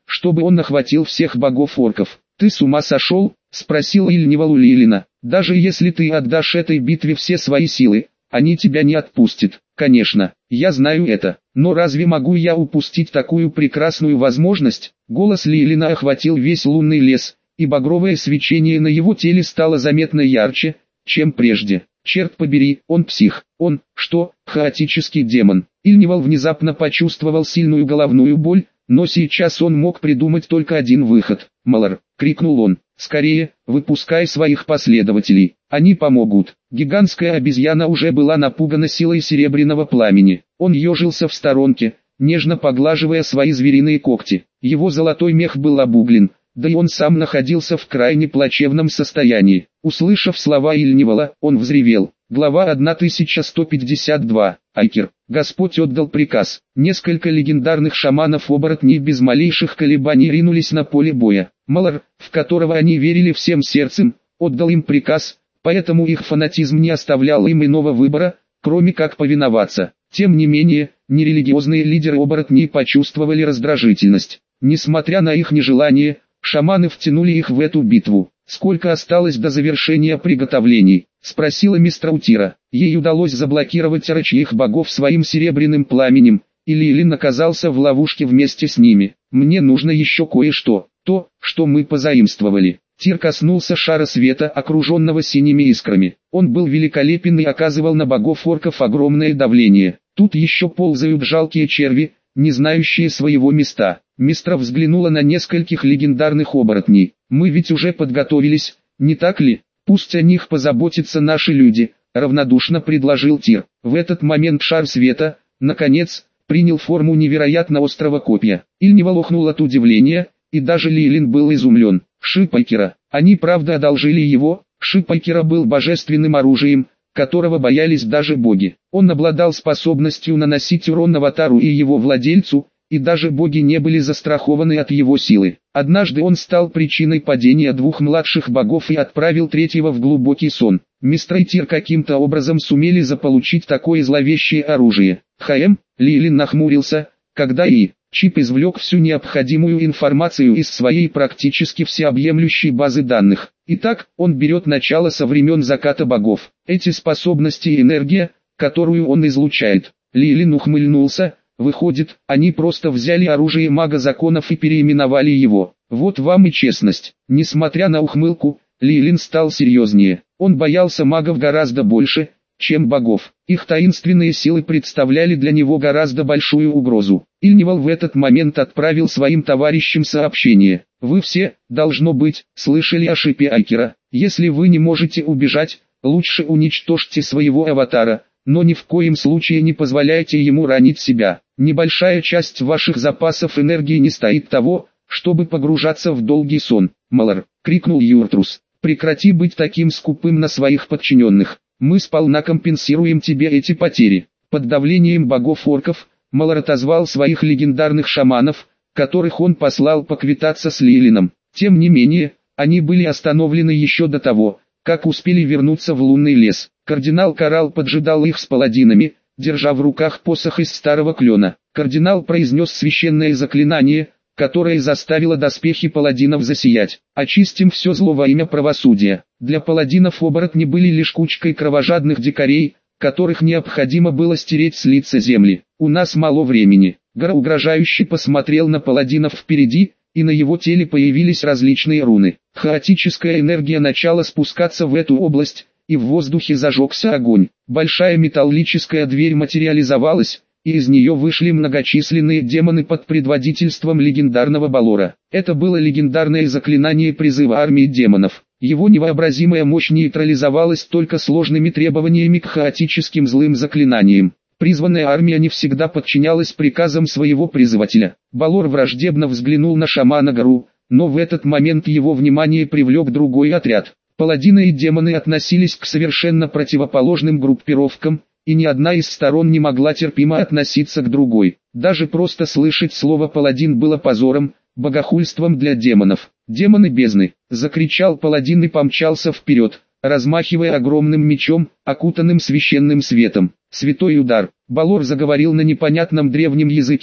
чтобы он охватил всех богов-орков. «Ты с ума сошел?» — спросил Ильнивал у Лилина. «Даже если ты отдашь этой битве все свои силы, они тебя не отпустят». «Конечно, я знаю это, но разве могу я упустить такую прекрасную возможность?» Голос Лилина охватил весь лунный лес, и багровое свечение на его теле стало заметно ярче, чем прежде. «Черт побери, он псих, он, что, хаотический демон?» Ильнивал внезапно почувствовал сильную головную боль, но сейчас он мог придумать только один выход. «Малар!» — крикнул он. «Скорее, выпускай своих последователей, они помогут». Гигантская обезьяна уже была напугана силой серебряного пламени. Он ежился в сторонке, нежно поглаживая свои звериные когти. Его золотой мех был обуглен, да и он сам находился в крайне плачевном состоянии. Услышав слова Ильнивала, он взревел. Глава тысяча сто пятьдесят два. Айкер. Господь отдал приказ. Несколько легендарных шаманов-оборотней без малейших колебаний ринулись на поле боя. Малар, в которого они верили всем сердцем, отдал им приказ, поэтому их фанатизм не оставлял им иного выбора, кроме как повиноваться. Тем не менее, нерелигиозные лидеры оборотней почувствовали раздражительность. Несмотря на их нежелание, шаманы втянули их в эту битву. «Сколько осталось до завершения приготовлений?» — спросила Мистраутира. Ей удалось заблокировать рычьих богов своим серебряным пламенем, и Лилин оказался в ловушке вместе с ними. «Мне нужно еще кое-что, то, что мы позаимствовали». Тир коснулся шара света, окруженного синими искрами. Он был великолепен и оказывал на богов-орков огромное давление. Тут еще ползают жалкие черви, не знающие своего места. Мистра взглянула на нескольких легендарных оборотней. «Мы ведь уже подготовились, не так ли? Пусть о них позаботятся наши люди», — равнодушно предложил Тир. В этот момент шар света, наконец, принял форму невероятно острого копья. Ильнивал охнул от удивления, и даже Лилин был изумлен. Шип Айкера. Они правда одолжили его. Шип Айкера был божественным оружием, которого боялись даже боги. Он обладал способностью наносить урон аватару и его владельцу, и даже боги не были застрахованы от его силы. Однажды он стал причиной падения двух младших богов и отправил третьего в глубокий сон. Мистра и Тир каким-то образом сумели заполучить такое зловещее оружие. «Хм», Лилин нахмурился, когда и Чип извлек всю необходимую информацию из своей практически всеобъемлющей базы данных. Итак, он берет начало со времен заката богов. Эти способности и энергия, которую он излучает. Лилин ухмыльнулся. Выходит, они просто взяли оружие мага законов и переименовали его. Вот вам и честность. Несмотря на ухмылку, Лилин стал серьезнее. Он боялся магов гораздо больше, чем богов. Их таинственные силы представляли для него гораздо большую угрозу. Ильнивал в этот момент отправил своим товарищам сообщение. «Вы все, должно быть, слышали о шипе Айкера. Если вы не можете убежать, лучше уничтожьте своего аватара, но ни в коем случае не позволяйте ему ранить себя. Небольшая часть ваших запасов энергии не стоит того, чтобы погружаться в долгий сон». «Малар», — крикнул Юртрус, — «прекрати быть таким скупым на своих подчиненных. Мы сполна компенсируем тебе эти потери». Под давлением богов-орков, Малар отозвал своих легендарных шаманов, которых он послал поквитаться с Лилином. Тем не менее, они были остановлены еще до того, как успели вернуться в лунный лес. Кардинал Коралл поджидал их с паладинами, держа в руках посох из старого клена. Кардинал произнес священное заклинание, которое заставило доспехи паладинов засиять. «Очистим все зло во имя правосудия». Для паладинов оборотни были лишь кучкой кровожадных дикарей, которых необходимо было стереть с лица земли. «У нас мало времени». Гора угрожающе посмотрел на паладинов впереди, и на его теле появились различные руны. Хаотическая энергия начала спускаться в эту область, и в воздухе зажегся огонь. Большая металлическая дверь материализовалась, и из нее вышли многочисленные демоны под предводительством легендарного Балора. Это было легендарное заклинание призыва армии демонов. Его невообразимая мощь нейтрализовалась только сложными требованиями к хаотическим злым заклинаниям. Призванная армия не всегда подчинялась приказам своего призывателя. Балор враждебно взглянул на шамана Гару, но в этот момент его внимание привлек другой отряд. Паладины и демоны относились к совершенно противоположным группировкам, и ни одна из сторон не могла терпимо относиться к другой. Даже просто слышать слово «паладин» было позором, богохульством для демонов. «Демоны бездны!» — закричал паладин и помчался вперед, размахивая огромным мечом, окутанным священным светом. «Святой удар!» — Балор заговорил на непонятном древнем языке,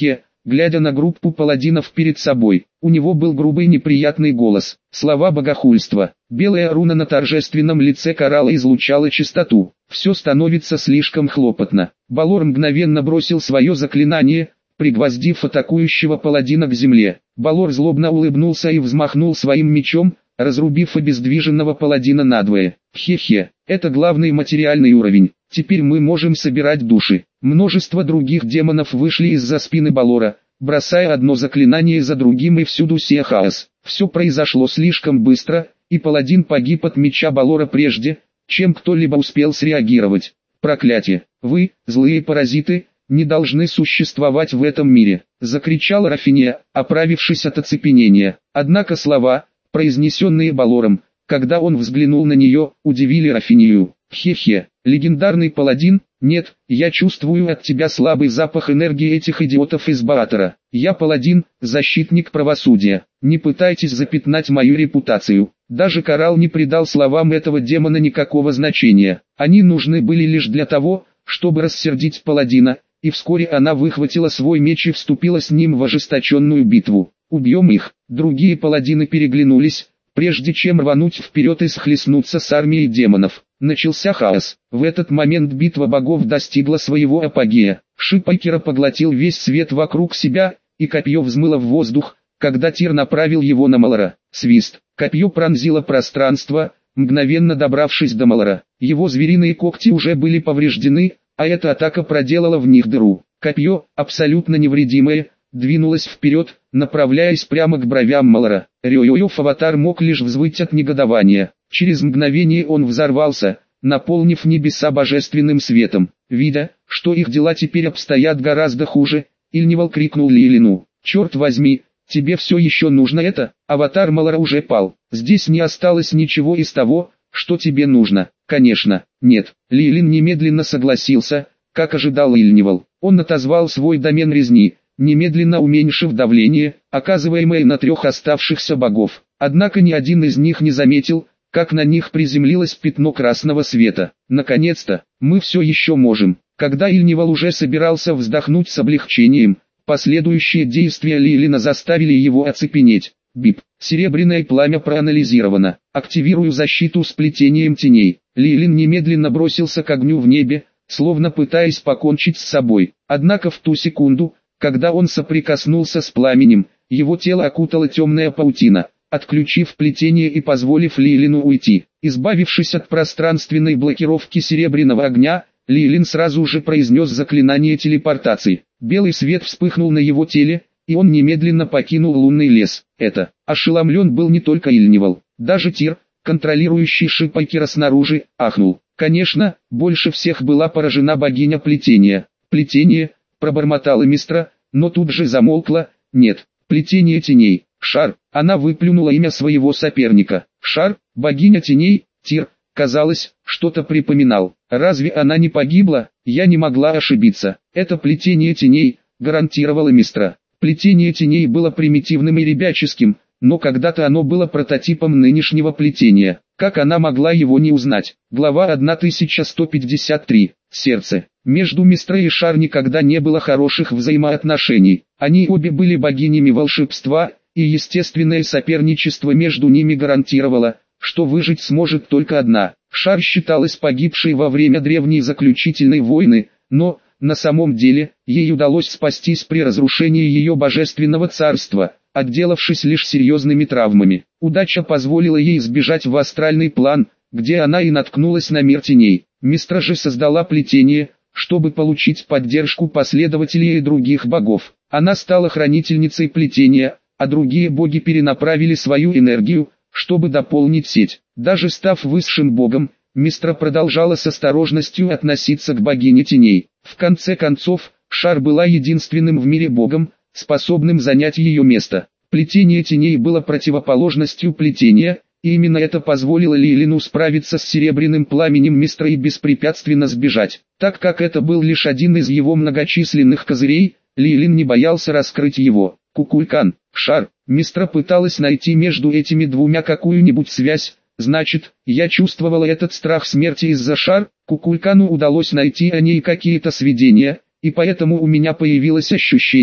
глядя на группу паладинов перед собой. У него был грубый неприятный голос, слова богохульства. Белая руна на торжественном лице коралла излучала чистоту. Все становится слишком хлопотно. Балор мгновенно бросил свое заклинание, пригвоздив атакующего паладина к земле. Балор злобно улыбнулся и взмахнул своим мечом, разрубив обездвиженного паладина надвое. Хе-хе, это главный материальный уровень. Теперь мы можем собирать души. Множество других демонов вышли из-за спины Балора, бросая одно заклинание за другим, и всюду сея хаос. Все произошло слишком быстро, и паладин погиб от меча Балора прежде, чем кто-либо успел среагировать. Проклятие! Вы, злые паразиты, не должны существовать в этом мире, закричала Рафиния, оправившись от оцепенения. Однако слова, произнесенные Балором, когда он взглянул на нее, удивили Рафинию. Хе-хе, легендарный паладин, нет, я чувствую от тебя слабый запах энергии этих идиотов из Баатора. Я паладин, защитник правосудия. Не пытайтесь запятнать мою репутацию. Даже Коралл не придал словам этого демона никакого значения. Они нужны были лишь для того, чтобы рассердить паладина, и вскоре она выхватила свой меч и вступила с ним в ожесточенную битву. Убьем их. Другие паладины переглянулись, прежде чем рвануть вперед и схлестнуться с армией демонов. Начался хаос. В этот момент битва богов достигла своего апогея. Шипайкера поглотил весь свет вокруг себя, и копье взмыло в воздух, когда Тир направил его на Малора. Свист. Копье пронзило пространство, мгновенно добравшись до Малора. Его звериные когти уже были повреждены, а эта атака проделала в них дыру. Копье, абсолютно невредимое, двинулось вперед, направляясь прямо к бровям Малора. Рёёёв аватар мог лишь взвыть от негодования. Через мгновение он взорвался, наполнив небеса божественным светом. Видя, что их дела теперь обстоят гораздо хуже, Ильнивал крикнул Лилину: «Черт возьми, тебе все еще нужно это?» Аватар Малора уже пал. «Здесь не осталось ничего из того, что тебе нужно». «Конечно, нет». Лилин немедленно согласился, как ожидал Ильнивал. Он отозвал свой домен резни, немедленно уменьшив давление, оказываемое на трех оставшихся богов. Однако ни один из них не заметил, как на них приземлилось пятно красного света. Наконец-то, мы все еще можем. Когда Ильнивал уже собирался вздохнуть с облегчением, последующие действия Лилина заставили его оцепенеть. Бип. Серебряное пламя проанализировано. Активирую защиту сплетением теней. Лилин немедленно бросился к огню в небе, словно пытаясь покончить с собой. Однако в ту секунду, когда он соприкоснулся с пламенем, его тело окутала темная паутина, отключив плетение и позволив Лилину уйти. Избавившись от пространственной блокировки серебряного огня, Лилин сразу же произнес заклинание телепортации. Белый свет вспыхнул на его теле, и он немедленно покинул лунный лес. Это ошеломлен был не только Ильнивал. Даже Тир, контролирующий Шипайкера снаружи, ахнул. Конечно, больше всех была поражена богиня плетения. «Плетение», пробормотала Мистра, но тут же замолкла. «Нет, плетение теней». Шар. Она выплюнула имя своего соперника. Шар, богиня теней, Тир, казалось, что-то припоминал. Разве она не погибла? Я не могла ошибиться. Это плетение теней, гарантировала Мистра. Плетение теней было примитивным и ребяческим, но когда-то оно было прототипом нынешнего плетения. Как она могла его не узнать? Глава тысяча сто пятьдесят три. Сердце. Между Мистрой и Шар никогда не было хороших взаимоотношений. Они обе были богинями волшебства, и естественное соперничество между ними гарантировало, что выжить сможет только одна. Шар считалась погибшей во время древней заключительной войны, но, на самом деле, ей удалось спастись при разрушении ее божественного царства, отделавшись лишь серьезными травмами. Удача позволила ей сбежать в астральный план, где она и наткнулась на мир теней. Мистра же создала плетение, чтобы получить поддержку последователей и других богов. Она стала хранительницей плетения, а другие боги перенаправили свою энергию, чтобы дополнить сеть. Даже став высшим богом, Мистра продолжала с осторожностью относиться к богине теней. В конце концов, Шар была единственным в мире богом, способным занять ее место. Плетение теней было противоположностью плетения, и именно это позволило Лилину справиться с серебряным пламенем Мистра и беспрепятственно сбежать. Так как это был лишь один из его многочисленных козырей, Лилин не боялся раскрыть его. Кукулькан, Шар, Мистра пыталась найти между этими двумя какую-нибудь связь. Значит, я чувствовала этот страх смерти из-за Шар. Кукулькану удалось найти о ней какие-то сведения, и поэтому у меня появилось ощущение,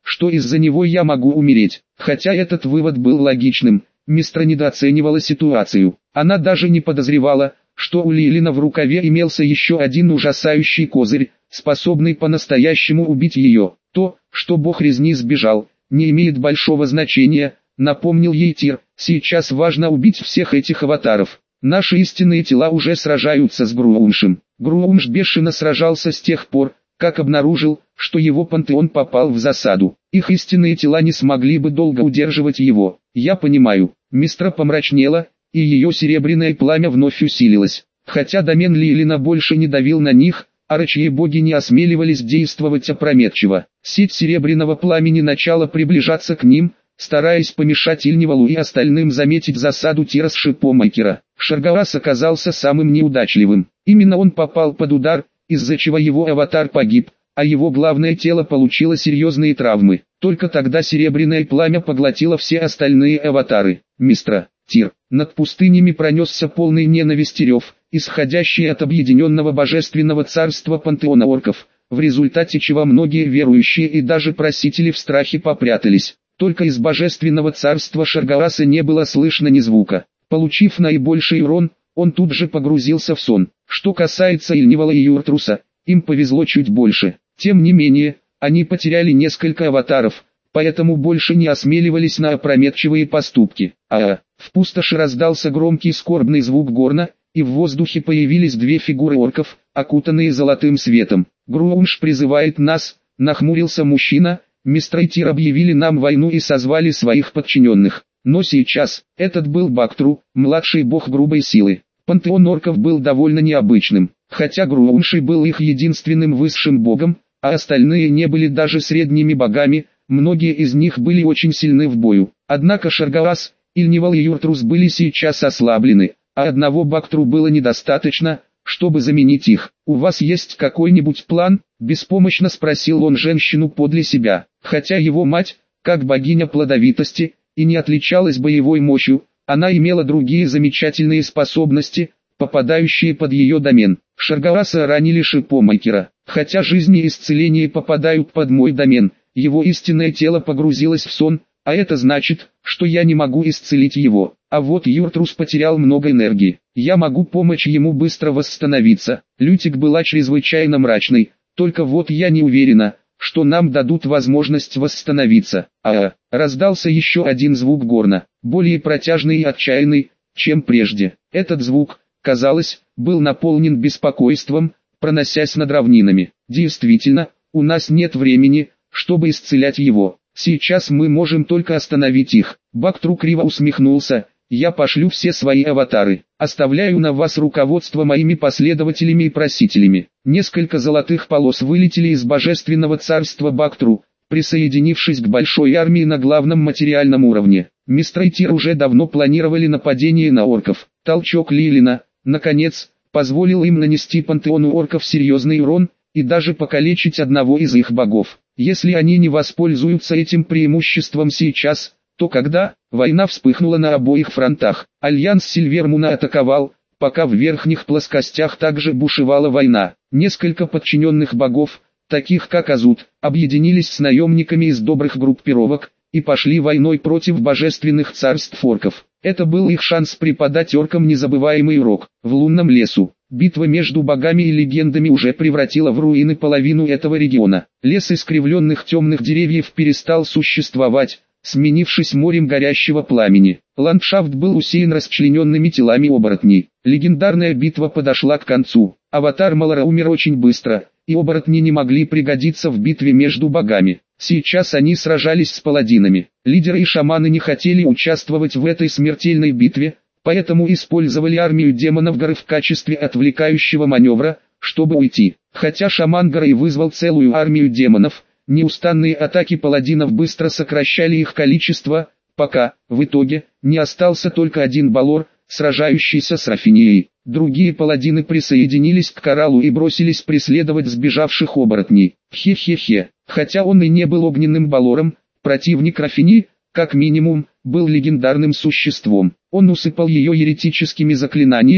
что из-за него я могу умереть. Хотя этот вывод был логичным, Мистра недооценивала ситуацию. Она даже не подозревала, что у Лилина в рукаве имелся еще один ужасающий козырь, способный по-настоящему убить ее. То, что бог резни сбежал, не имеет большого значения, напомнил ей Тир. Сейчас важно убить всех этих аватаров. Наши истинные тела уже сражаются с Грууншем. Груунш бешено сражался с тех пор, как обнаружил, что его пантеон попал в засаду. Их истинные тела не смогли бы долго удерживать его. Я понимаю. Мистра помрачнела, и ее серебряное пламя вновь усилилось. Хотя домен Лилина больше не давил на них, арычьи боги не осмеливались действовать опрометчиво. Сеть серебряного пламени начала приближаться к ним, стараясь помешать Ильнивалу и остальным заметить засаду Тира с шипом Айкера. Шаргарас оказался самым неудачливым. Именно он попал под удар, из-за чего его аватар погиб, а его главное тело получило серьезные травмы. Только тогда серебряное пламя поглотило все остальные аватары. Мистра, Тир. Над пустынями пронесся полный ненависти рев, исходящий от объединенного божественного царства пантеона орков, в результате чего многие верующие и даже просители в страхе попрятались. Только из божественного царства Шаргараса не было слышно ни звука. Получив наибольший урон, он тут же погрузился в сон. Что касается Ильнивала и Юртруса, им повезло чуть больше. Тем не менее, они потеряли несколько аватаров, поэтому больше не осмеливались на опрометчивые поступки. А, в пустоши раздался громкий скорбный звук горна, и в воздухе появились две фигуры орков, окутанные золотым светом. «Груунш призывает нас», — нахмурился мужчина. «Мистра и Тир объявили нам войну и созвали своих подчиненных. Но сейчас, этот был Бактру, младший бог грубой силы. Пантеон орков был довольно необычным, хотя Груунши был их единственным высшим богом, а остальные не были даже средними богами, многие из них были очень сильны в бою. Однако Шаргарас, Ильнивал и Юртрус были сейчас ослаблены, а одного Бактру было недостаточно, чтобы заменить их. «У вас есть какой-нибудь план?» – беспомощно спросил он женщину подле себя. Хотя его мать, как богиня плодовитости, и не отличалась боевой мощью, она имела другие замечательные способности, попадающие под ее домен. Шаргараса ранили шипом Айкера. Хотя жизнь и исцеление попадают под мой домен, его истинное тело погрузилось в сон, а это значит, что я не могу исцелить его. А вот Юртрус потерял много энергии. Я могу помочь ему быстро восстановиться. Лютик была чрезвычайно мрачной, только вот я не уверена, что нам дадут возможность восстановиться. А, раздался еще один звук горна, более протяжный и отчаянный, чем прежде. Этот звук, казалось, был наполнен беспокойством, проносясь над равнинами. Действительно, у нас нет времени, чтобы исцелять его. Сейчас мы можем только остановить их. Бактру криво усмехнулся. Я пошлю все свои аватары. Оставляю на вас руководство моими последователями и просителями. Несколько золотых полос вылетели из божественного царства Бактру, присоединившись к большой армии на главном материальном уровне. Мистра и Тир уже давно планировали нападение на орков. Толчок Лилина, наконец, позволил им нанести пантеону орков серьезный урон, и даже покалечить одного из их богов. Если они не воспользуются этим преимуществом сейчас, то когда война вспыхнула на обоих фронтах, альянс Сильвермуна атаковал, пока в верхних плоскостях также бушевала война. Несколько подчиненных богов, таких как Азут, объединились с наемниками из добрых группировок, и пошли войной против божественных царств орков. Это был их шанс преподать оркам незабываемый урок. В лунном лесу, битва между богами и легендами уже превратила в руины половину этого региона. Лес искривленных темных деревьев перестал существовать, сменившись морем горящего пламени. Ландшафт был усеян расчлененными телами оборотней. Легендарная битва подошла к концу. Аватар Малара умер очень быстро, и оборотни не могли пригодиться в битве между богами. Сейчас они сражались с паладинами. Лидеры и шаманы не хотели участвовать в этой смертельной битве, поэтому использовали армию демонов горы в качестве отвлекающего маневра, чтобы уйти. Хотя шаман горы и вызвал целую армию демонов, неустанные атаки паладинов быстро сокращали их количество, пока, в итоге, не остался только один Балор, сражающийся с Рафинией. Другие паладины присоединились к Кораллу и бросились преследовать сбежавших оборотней. Хе-хе-хе. Хотя он и не был огненным Балором, противник Рафини, как минимум, был легендарным существом. Он усыпал ее еретическими заклинаниями,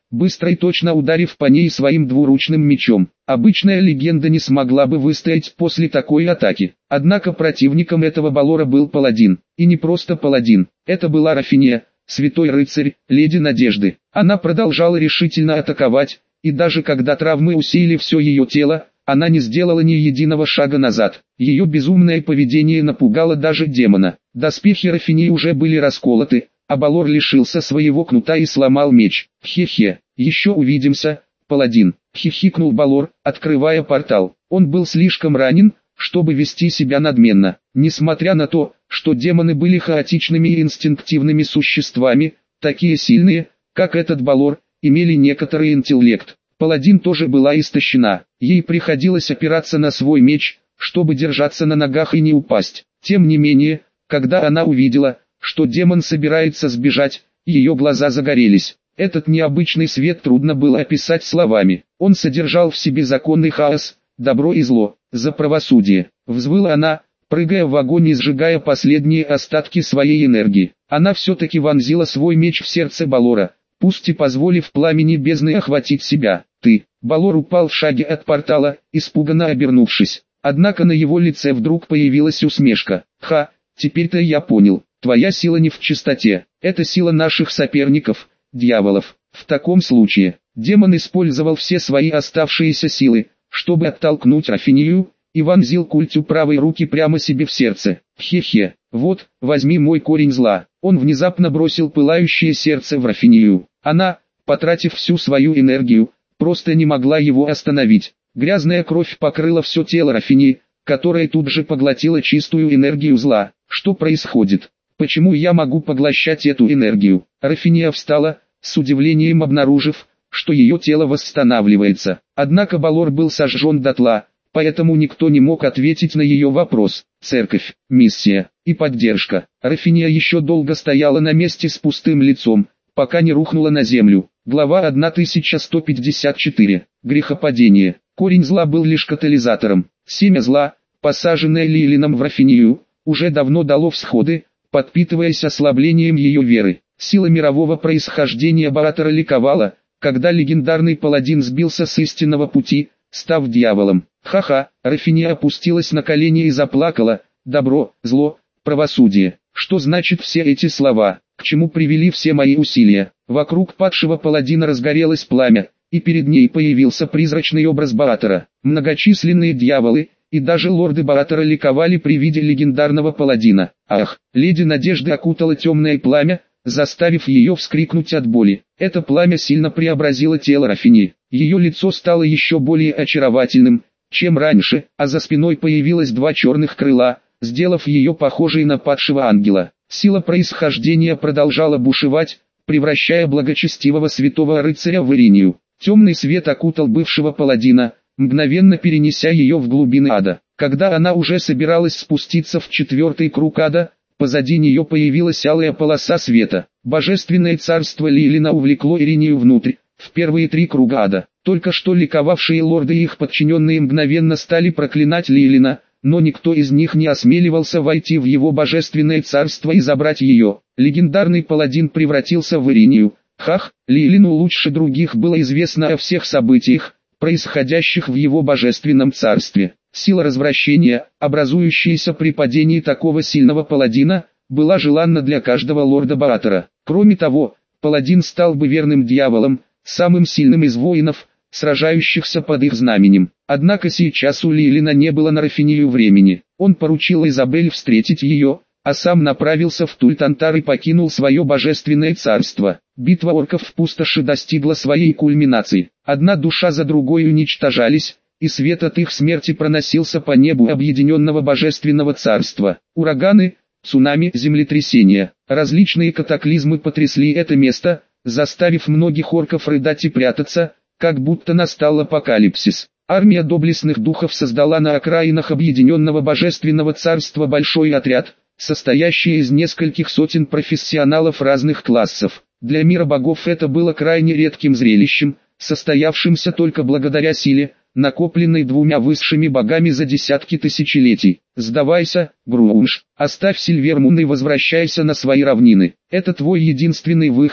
быстро и точно ударив по ней своим двуручным мечом. Обычная легенда не смогла бы выстоять после такой атаки. Однако противником этого Балора был паладин. И не просто паладин, это была Рафиния, святой рыцарь, леди надежды. Она продолжала решительно атаковать, и даже когда травмы усилили все ее тело, она не сделала ни единого шага назад. Ее безумное поведение напугало даже демона. Доспехи Рафинии уже были расколоты, а Балор лишился своего кнута и сломал меч. «Хе-хе, еще увидимся, паладин», — хихикнул Балор, открывая портал. Он был слишком ранен, чтобы вести себя надменно. Несмотря на то, что демоны были хаотичными и инстинктивными существами, такие сильные, как этот Балор, имели некоторый интеллект. Паладин тоже была истощена. Ей приходилось опираться на свой меч, чтобы держаться на ногах и не упасть. Тем не менее, когда она увидела, что демон собирается сбежать, ее глаза загорелись. Этот необычный свет трудно было описать словами. Он содержал в себе законный хаос, добро и зло, за правосудие. Взвыла она, прыгая в огонь и сжигая последние остатки своей энергии. Она все-таки вонзила свой меч в сердце Балора, пусть и позволив пламени бездны охватить себя. «Ты!» Балор упал в шаге от портала, испуганно обернувшись. Однако на его лице вдруг появилась усмешка. «Ха, теперь-то я понял. Твоя сила не в чистоте, это сила наших соперников, дьяволов. В таком случае, демон использовал все свои оставшиеся силы, чтобы оттолкнуть Рафинию, и вонзил культю правой руки прямо себе в сердце. Хе-хе, вот, возьми мой корень зла». Он внезапно бросил пылающее сердце в Рафинию. Она, потратив всю свою энергию, просто не могла его остановить. Грязная кровь покрыла все тело Рафинии, которая тут же поглотила чистую энергию зла. Что происходит? Почему я могу поглощать эту энергию? Рафиния встала, с удивлением обнаружив, что ее тело восстанавливается. Однако Балор был сожжен дотла, поэтому никто не мог ответить на ее вопрос. Церковь, миссия и поддержка. Рафиния еще долго стояла на месте с пустым лицом, пока не рухнула на землю. Глава тысяча сто пятьдесят четыре. Грехопадение. Корень зла был лишь катализатором. Семя зла, посаженное Лилином в Рафинию, уже давно дало всходы, подпитываясь ослаблением ее веры. Сила мирового происхождения Баратора ликовала, когда легендарный паладин сбился с истинного пути, став дьяволом. Ха-ха, Рафиния опустилась на колени и заплакала. Добро, зло, правосудие. Что значит все эти слова? К чему привели все мои усилия? Вокруг падшего паладина разгорелось пламя, и перед ней появился призрачный образ Баратора. Многочисленные дьяволы и даже лорды Баратора ликовали при виде легендарного паладина. Ах, леди Надежды окутало темное пламя, заставив ее вскрикнуть от боли. Это пламя сильно преобразило тело Рафинии. Ее лицо стало еще более очаровательным, чем раньше, а за спиной появилось два черных крыла, сделав ее похожей на падшего ангела. Сила происхождения продолжала бушевать, превращая благочестивого святого рыцаря в Иринию. Темный свет окутал бывшего паладина, мгновенно перенеся ее в глубины ада. Когда она уже собиралась спуститься в четвертый круг ада, позади нее появилась алая полоса света. Божественное царство Лилина увлекло Иринию внутрь, в первые три круга ада. Только что ликовавшие лорды и их подчиненные мгновенно стали проклинать Лилина, но никто из них не осмеливался войти в его божественное царство и забрать ее. Легендарный паладин превратился в Иринию. Хах, Лилину лучше других было известно о всех событиях, происходящих в его божественном царстве. Сила развращения, образующаяся при падении такого сильного паладина, была желанна для каждого лорда Баратора. Кроме того, паладин стал бы верным дьяволом, самым сильным из воинов, сражающихся под их знаменем. Однако сейчас у Лилина не было на Рафинию времени. Он поручил Изабель встретить ее, а сам направился в Тультантар и покинул свое божественное царство. Битва орков в пустоши достигла своей кульминации. Одна душа за другой уничтожались, и свет от их смерти проносился по небу объединенного божественного царства. Ураганы, цунами, землетрясения, различные катаклизмы потрясли это место, заставив многих орков рыдать и прятаться, как будто настал апокалипсис. Армия доблестных духов создала на окраинах объединенного божественного царства большой отряд, состоящий из нескольких сотен профессионалов разных классов. Для мира богов это было крайне редким зрелищем, состоявшимся только благодаря силе, накопленной двумя высшими богами за десятки тысячелетий. «Сдавайся, Груунж, оставь Сильвермун и возвращайся на свои равнины. Это твой единственный выход»,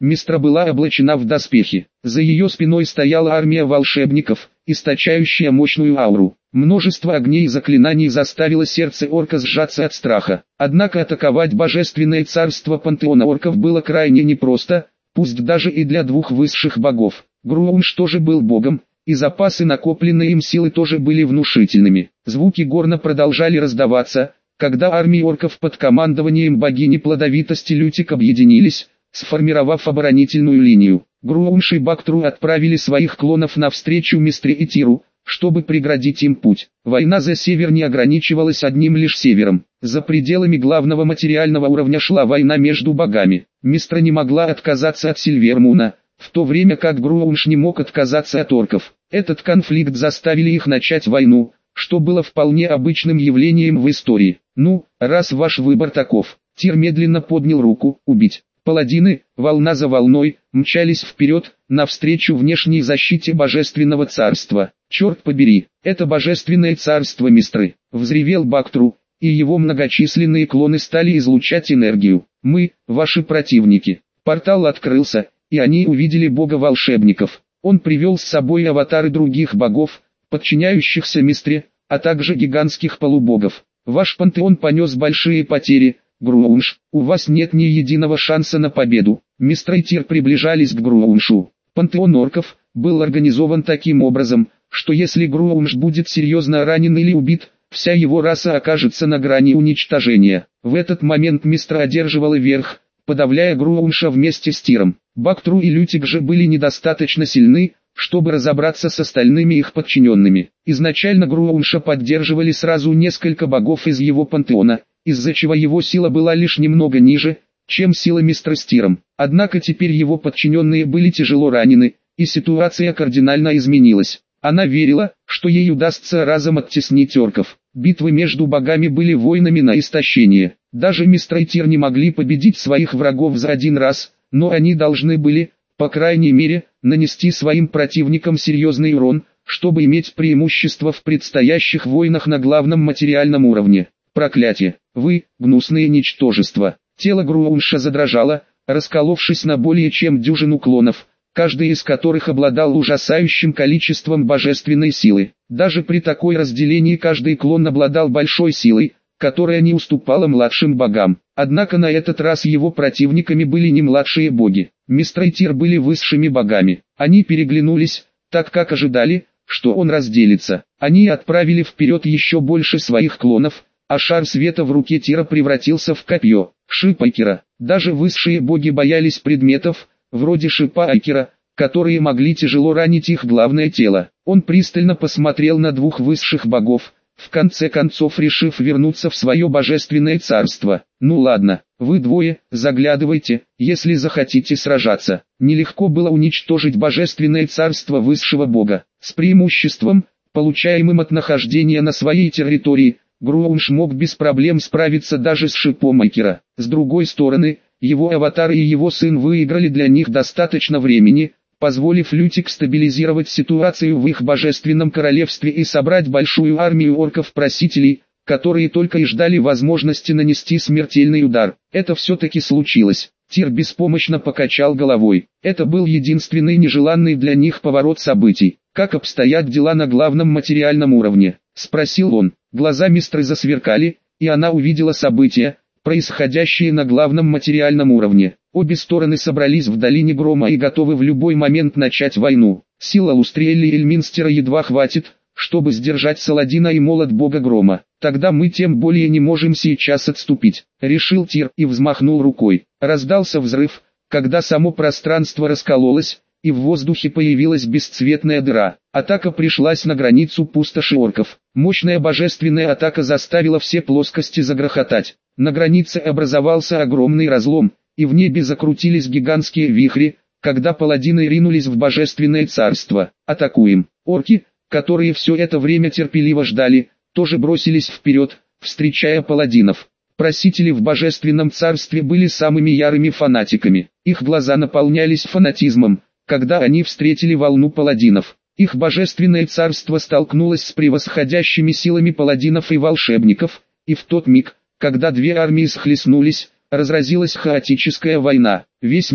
Мистра была облачена в доспехи. За ее спиной стояла армия волшебников, источающая мощную ауру. Множество огней и заклинаний заставило сердце орка сжаться от страха. Однако атаковать божественное царство пантеона орков было крайне непросто, пусть даже и для двух высших богов. Груунш тоже был богом, и запасы накопленной им силы тоже были внушительными. Звуки горна продолжали раздаваться, когда армии орков под командованием богини плодовитости Лютик объединились, сформировав оборонительную линию. Груунш и Бактру отправили своих клонов навстречу Мистре и Тиру, чтобы преградить им путь. Война за север не ограничивалась одним лишь севером. За пределами главного материального уровня шла война между богами. Мистра не могла отказаться от Сильвермуна, в то время как Груунш не мог отказаться от орков. Этот конфликт заставили их начать войну, что было вполне обычным явлением в истории. «Ну, раз ваш выбор таков», Тир медленно поднял руку, «убить». Паладины, волна за волной, мчались вперед, навстречу внешней защите божественного царства. «Черт побери, это божественное царство Мистры!» — взревел Бактру, и его многочисленные клоны стали излучать энергию. «Мы, ваши противники». Портал открылся, и они увидели бога волшебников. Он привел с собой аватары других богов, подчиняющихся Мистре, а также гигантских полубогов. «Ваш пантеон понес большие потери, Груунш, у вас нет ни единого шанса на победу». Мистра и Тир приближались к Грууншу. Пантеон орков был организован таким образом, что если Груунш будет серьезно ранен или убит, вся его раса окажется на грани уничтожения. В этот момент Мистра одерживала верх, подавляя Груунша вместе с Тиром. Бактру и Лютик же были недостаточно сильны, чтобы разобраться с остальными их подчиненными. Изначально Груунша поддерживали сразу несколько богов из его пантеона, из-за чего его сила была лишь немного ниже, чем сила Мистра с Тиром. Однако теперь его подчиненные были тяжело ранены, и ситуация кардинально изменилась. Она верила, что ей удастся разом оттеснить орков. Битвы между богами были войнами на истощение. Даже Мистра и Тир не могли победить своих врагов за один раз, но они должны были, по крайней мере, нанести своим противникам серьезный урон, чтобы иметь преимущество в предстоящих войнах на главном материальном уровне. Проклятие! Вы, гнусные ничтожества! Тело Груунша задрожало, расколовшись на более чем дюжину клонов, каждый из которых обладал ужасающим количеством божественной силы. Даже при такой разделении каждый клон обладал большой силой, которая не уступала младшим богам. Однако на этот раз его противниками были не младшие боги. Мистра и Тир были высшими богами. Они переглянулись, так как ожидали, что он разделится. Они отправили вперед еще больше своих клонов, а шар света в руке Тира превратился в копье, шип Айкера. Даже высшие боги боялись предметов, вроде шипа Айкера, которые могли тяжело ранить их главное тело. Он пристально посмотрел на двух высших богов, в конце концов решив вернуться в свое божественное царство. «Ну ладно, вы двое, заглядывайте, если захотите сражаться». Нелегко было уничтожить божественное царство высшего бога. С преимуществом, получаемым от нахождения на своей территории, Груунш мог без проблем справиться даже с шипом Айкера. С другой стороны, его аватар и его сын выиграли для них достаточно времени, позволив Лютик стабилизировать ситуацию в их божественном королевстве и собрать большую армию орков-просителей, которые только и ждали возможности нанести смертельный удар. Это все-таки случилось. Тир беспомощно покачал головой. Это был единственный нежеланный для них поворот событий. «Как обстоят дела на главном материальном уровне?» — спросил он. Глаза Мистры засверкали, и она увидела события, происходящие на главном материальном уровне. Обе стороны собрались в долине Грома и готовы в любой момент начать войну. Сила Лустриэлли и Эльминстера едва хватит, чтобы сдержать Саладина и молот бога Грома. Тогда мы тем более не можем сейчас отступить, решил Тир и взмахнул рукой. Раздался взрыв, когда само пространство раскололось, и в воздухе появилась бесцветная дыра. Атака пришлась на границу пустоши орков. Мощная божественная атака заставила все плоскости загрохотать. На границе образовался огромный разлом, и в небе закрутились гигантские вихри, когда паладины ринулись в божественное царство. «Атакуем!» Орки, которые все это время терпеливо ждали, тоже бросились вперед, встречая паладинов. Просители в божественном царстве были самыми ярыми фанатиками. Их глаза наполнялись фанатизмом, когда они встретили волну паладинов. Их божественное царство столкнулось с превосходящими силами паладинов и волшебников, и в тот миг, когда две армии схлестнулись, разразилась хаотическая война. Весь мир,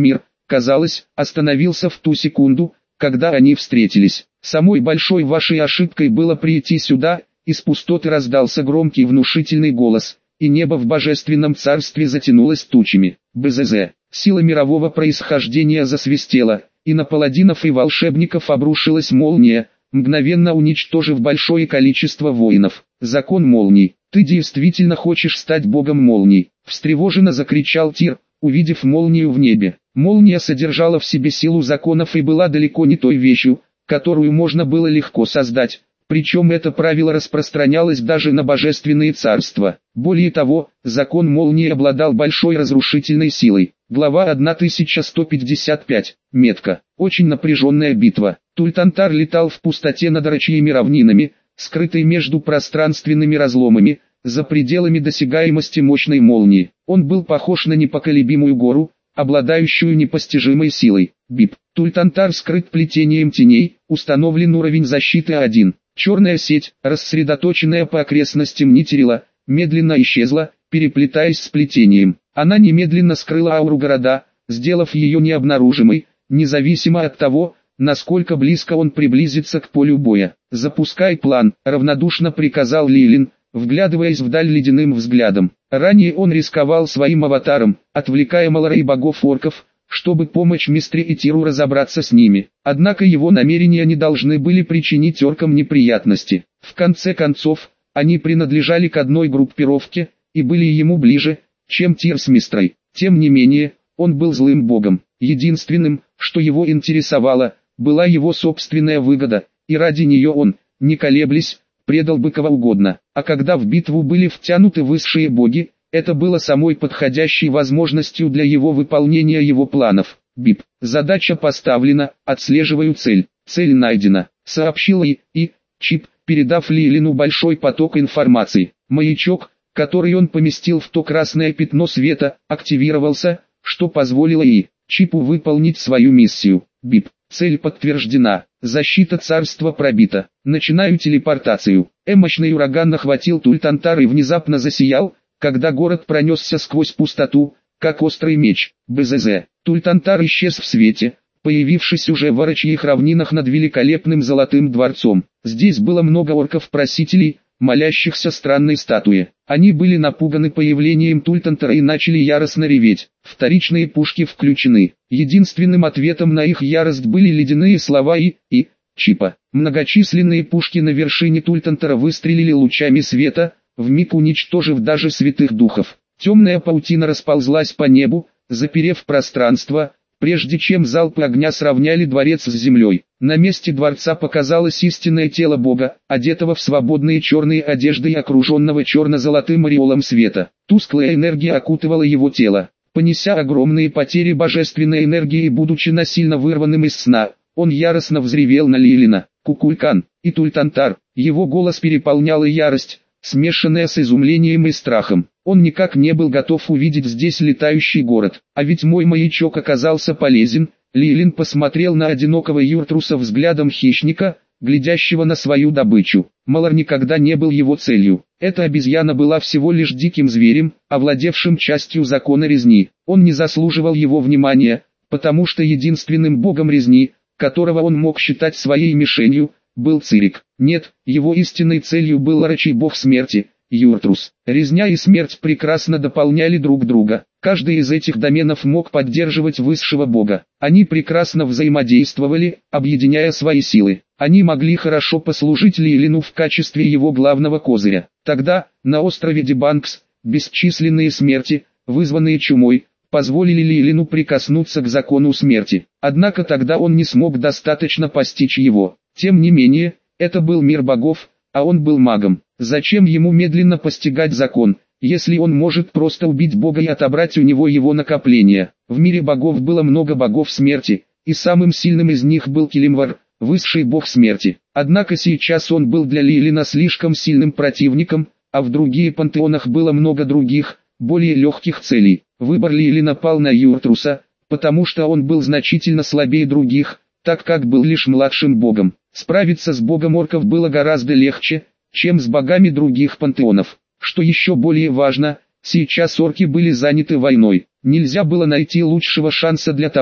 казалось, остановился в ту секунду, когда они встретились. Самой большой вашей ошибкой было прийти сюда. Из пустоты раздался громкий внушительный голос, и небо в божественном царстве затянулось тучами. БЗЗ. Сила мирового происхождения засвистела, и на паладинов и волшебников обрушилась молния, мгновенно уничтожив большое количество воинов. Закон молний. Ты действительно хочешь стать богом молний? Встревоженно закричал Тир, увидев молнию в небе. Молния содержала в себе силу законов и была далеко не той вещью, которую можно было легко создать. Причем это правило распространялось даже на божественные царства. Более того, закон молнии обладал большой разрушительной силой. Глава тысяча сто пятьдесят пять. Метка. Очень напряженная битва. Тультантар летал в пустоте над рачьими равнинами, скрытый между пространственными разломами, за пределами досягаемости мощной молнии. Он был похож на непоколебимую гору, обладающую непостижимой силой. Бип. Тультантар скрыт плетением теней, установлен уровень защиты один. Черная сеть, рассредоточенная по окрестностям Нитерила, медленно исчезла, переплетаясь с плетением. Она немедленно скрыла ауру города, сделав ее необнаружимой, независимо от того, насколько близко он приблизится к полю боя. «Запускай план», — равнодушно приказал Лилин, вглядываясь вдаль ледяным взглядом. Ранее он рисковал своим аватаром, отвлекая Малора и богов-орков, чтобы помочь Мистре и Тиру разобраться с ними. Однако его намерения не должны были причинить оркам неприятности. В конце концов, они принадлежали к одной группировке, и были ему ближе, чем Тир с Мистрой. Тем не менее, он был злым богом. Единственным, что его интересовало, была его собственная выгода, и ради нее он, не колеблясь, предал бы кого угодно. А когда в битву были втянуты высшие боги, это было самой подходящей возможностью для его выполнения его планов. Бип. Задача поставлена, отслеживаю цель. Цель найдена, сообщил И, и, Чип, передав Лилину большой поток информации. Маячок, который он поместил в то красное пятно света, активировался, что позволило И, Чипу выполнить свою миссию. Бип. Цель подтверждена. Защита царства пробита. Начинаю телепортацию. Мощный ураган охватил Тультантар и внезапно засиял, когда город пронесся сквозь пустоту, как острый меч. БЗЗ. Тультантар исчез в свете, появившись уже в орочьих равнинах над великолепным золотым дворцом. Здесь было много орков-просителей, молящихся странной статуе. Они были напуганы появлением Тультантара и начали яростно реветь. Вторичные пушки включены. Единственным ответом на их ярость были ледяные слова И, и, Чипа. Многочисленные пушки на вершине Тультантара выстрелили лучами света, вмиг уничтожив даже святых духов. Темная паутина расползлась по небу, заперев пространство, прежде чем залпы огня сравняли дворец с землей. На месте дворца показалось истинное тело Бога, одетого в свободные черные одежды и окруженного черно-золотым ореолом света. Тусклая энергия окутывала его тело. Понеся огромные потери божественной энергии и будучи насильно вырванным из сна, он яростно взревел на Лилина. Кукулькан и Тультантар. Его голос переполняла ярость, смешанная с изумлением и страхом. Он никак не был готов увидеть здесь летающий город. А ведь мой маячок оказался полезен. Лилин посмотрел на одинокого Юртруса взглядом хищника, глядящего на свою добычу. Малор никогда не был его целью. Эта обезьяна была всего лишь диким зверем, овладевшим частью закона резни. Он не заслуживал его внимания, потому что единственным богом резни, которого он мог считать своей мишенью, был Цирик. Нет, его истинной целью был орочий бог смерти, Юртрус. Резня и смерть прекрасно дополняли друг друга. Каждый из этих доменов мог поддерживать высшего бога. Они прекрасно взаимодействовали, объединяя свои силы. Они могли хорошо послужить Лилину в качестве его главного козыря. Тогда, на острове Дебанкс, бесчисленные смерти, вызванные чумой, позволили Лилину прикоснуться к закону смерти. Однако тогда он не смог достаточно постичь его. Тем не менее, это был мир богов, а он был магом. Зачем ему медленно постигать закон, если он может просто убить бога и отобрать у него его накопления? В мире богов было много богов смерти, и самым сильным из них был Килимвар, высший бог смерти. Однако сейчас он был для Лилина слишком сильным противником, а в других пантеонах было много других, более легких целей. Выбор Лилина пал на Юртруса, потому что он был значительно слабее других, так как был лишь младшим богом. Справиться с богом орков было гораздо легче, чем с богами других пантеонов. Что еще более важно, сейчас орки были заняты войной. Нельзя было найти лучшего шанса для того,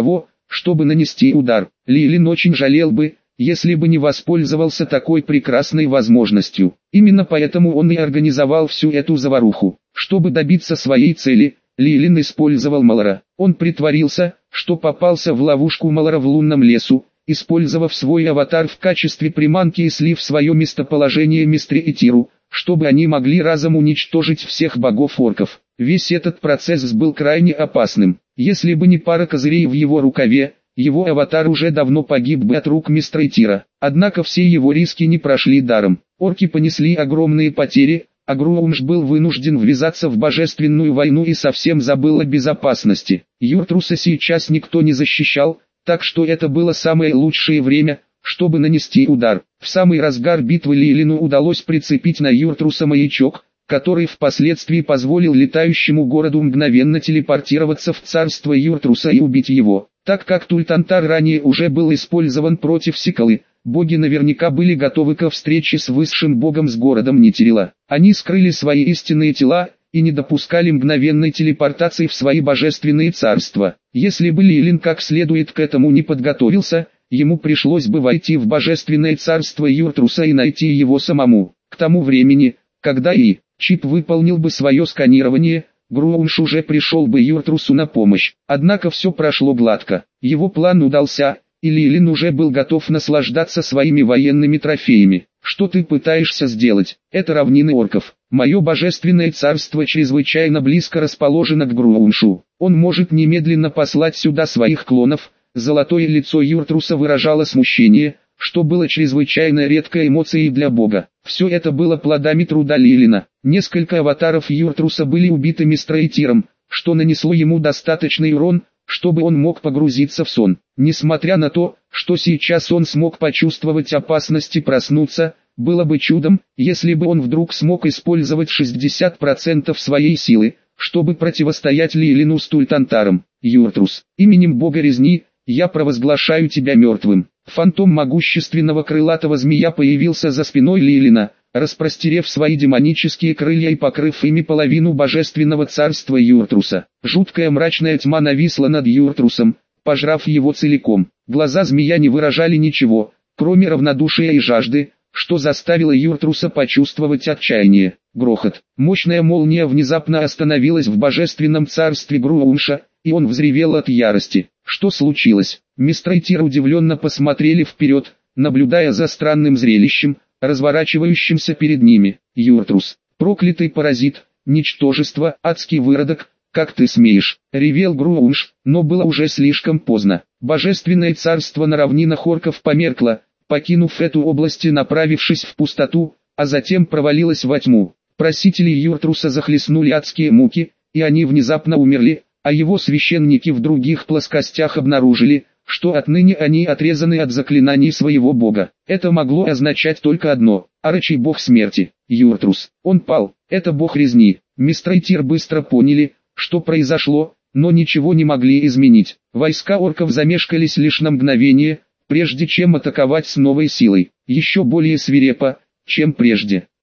чтобы нанести удар. Лилин очень жалел бы, если бы не воспользовался такой прекрасной возможностью. Именно поэтому он и организовал всю эту заваруху. Чтобы добиться своей цели, Лилин использовал Малора. Он притворился, что попался в ловушку Малора в лунном лесу, использовав свой аватар в качестве приманки и слив свое местоположение Мистре и Тиру, чтобы они могли разом уничтожить всех богов-орков. Весь этот процесс был крайне опасным. Если бы не пара козырей в его рукаве, его аватар уже давно погиб бы от рук Мистра и Тира. Однако все его риски не прошли даром. Орки понесли огромные потери, а Груумш был вынужден ввязаться в божественную войну и совсем забыл о безопасности. Юртруса сейчас никто не защищал, так что это было самое лучшее время, чтобы нанести удар. В самый разгар битвы Лилину удалось прицепить на Юртруса маячок, который впоследствии позволил летающему городу мгновенно телепортироваться в царство Юртруса и убить его. Так как Тультантар ранее уже был использован против Сикалы, боги наверняка были готовы ко встрече с высшим богом с городом Нитирила. Они скрыли свои истинные тела и не допускали мгновенной телепортации в свои божественные царства. Если бы Лилин как следует к этому не подготовился, ему пришлось бы войти в божественное царство Юртруса и найти его самому. К тому времени, когда и Чип выполнил бы свое сканирование, Груумш уже пришел бы Юртрусу на помощь. Однако все прошло гладко. Его план удался, и Лилин уже был готов наслаждаться своими военными трофеями. Что ты пытаешься сделать? Это равнины орков. Мое божественное царство чрезвычайно близко расположено к Груумшу. Он может немедленно послать сюда своих клонов. Золотое лицо Юртруса выражало смущение, что было чрезвычайно редкой эмоцией для бога. Все это было плодами труда Лилина. Несколько аватаров Юртруса были убиты Мистроитиром, что нанесло ему достаточный урон, чтобы он мог погрузиться в сон. Несмотря на то, что сейчас он смог почувствовать опасность и проснуться, было бы чудом, если бы он вдруг смог использовать шестьдесят процентов своей силы, чтобы противостоять Лилину с Тультантаром. Юртрус, именем бога резни, я провозглашаю тебя мертвым. Фантом могущественного крылатого змея появился за спиной Лилина, распростерев свои демонические крылья и покрыв ими половину божественного царства Юртруса. Жуткая мрачная тьма нависла над Юртрусом, пожрав его целиком. Глаза змея не выражали ничего, кроме равнодушия и жажды, что заставило Юртруса почувствовать отчаяние. Грохот. Мощная молния внезапно остановилась в божественном царстве Груумша, и он взревел от ярости. Что случилось? Мистроитир удивленно посмотрели вперед, наблюдая за странным зрелищем, разворачивающимся перед ними. Юртрус, проклятый паразит, ничтожество, адский выродок, как ты смеешь, ревел Груумш, но было уже слишком поздно. Божественное царство на равнинах орков померкло, покинув эту область и направившись в пустоту, а затем провалилось во тьму. Просители Юртруса захлестнули адские муки, и они внезапно умерли, а его священники в других плоскостях обнаружили, что отныне они отрезаны от заклинаний своего бога. Это могло означать только одно – орочий бог смерти, Юртрус. Он пал, это бог резни. Мистроитир быстро поняли, что произошло, но ничего не могли изменить. Войска орков замешкались лишь на мгновение, прежде чем атаковать с новой силой, еще более свирепо, чем прежде.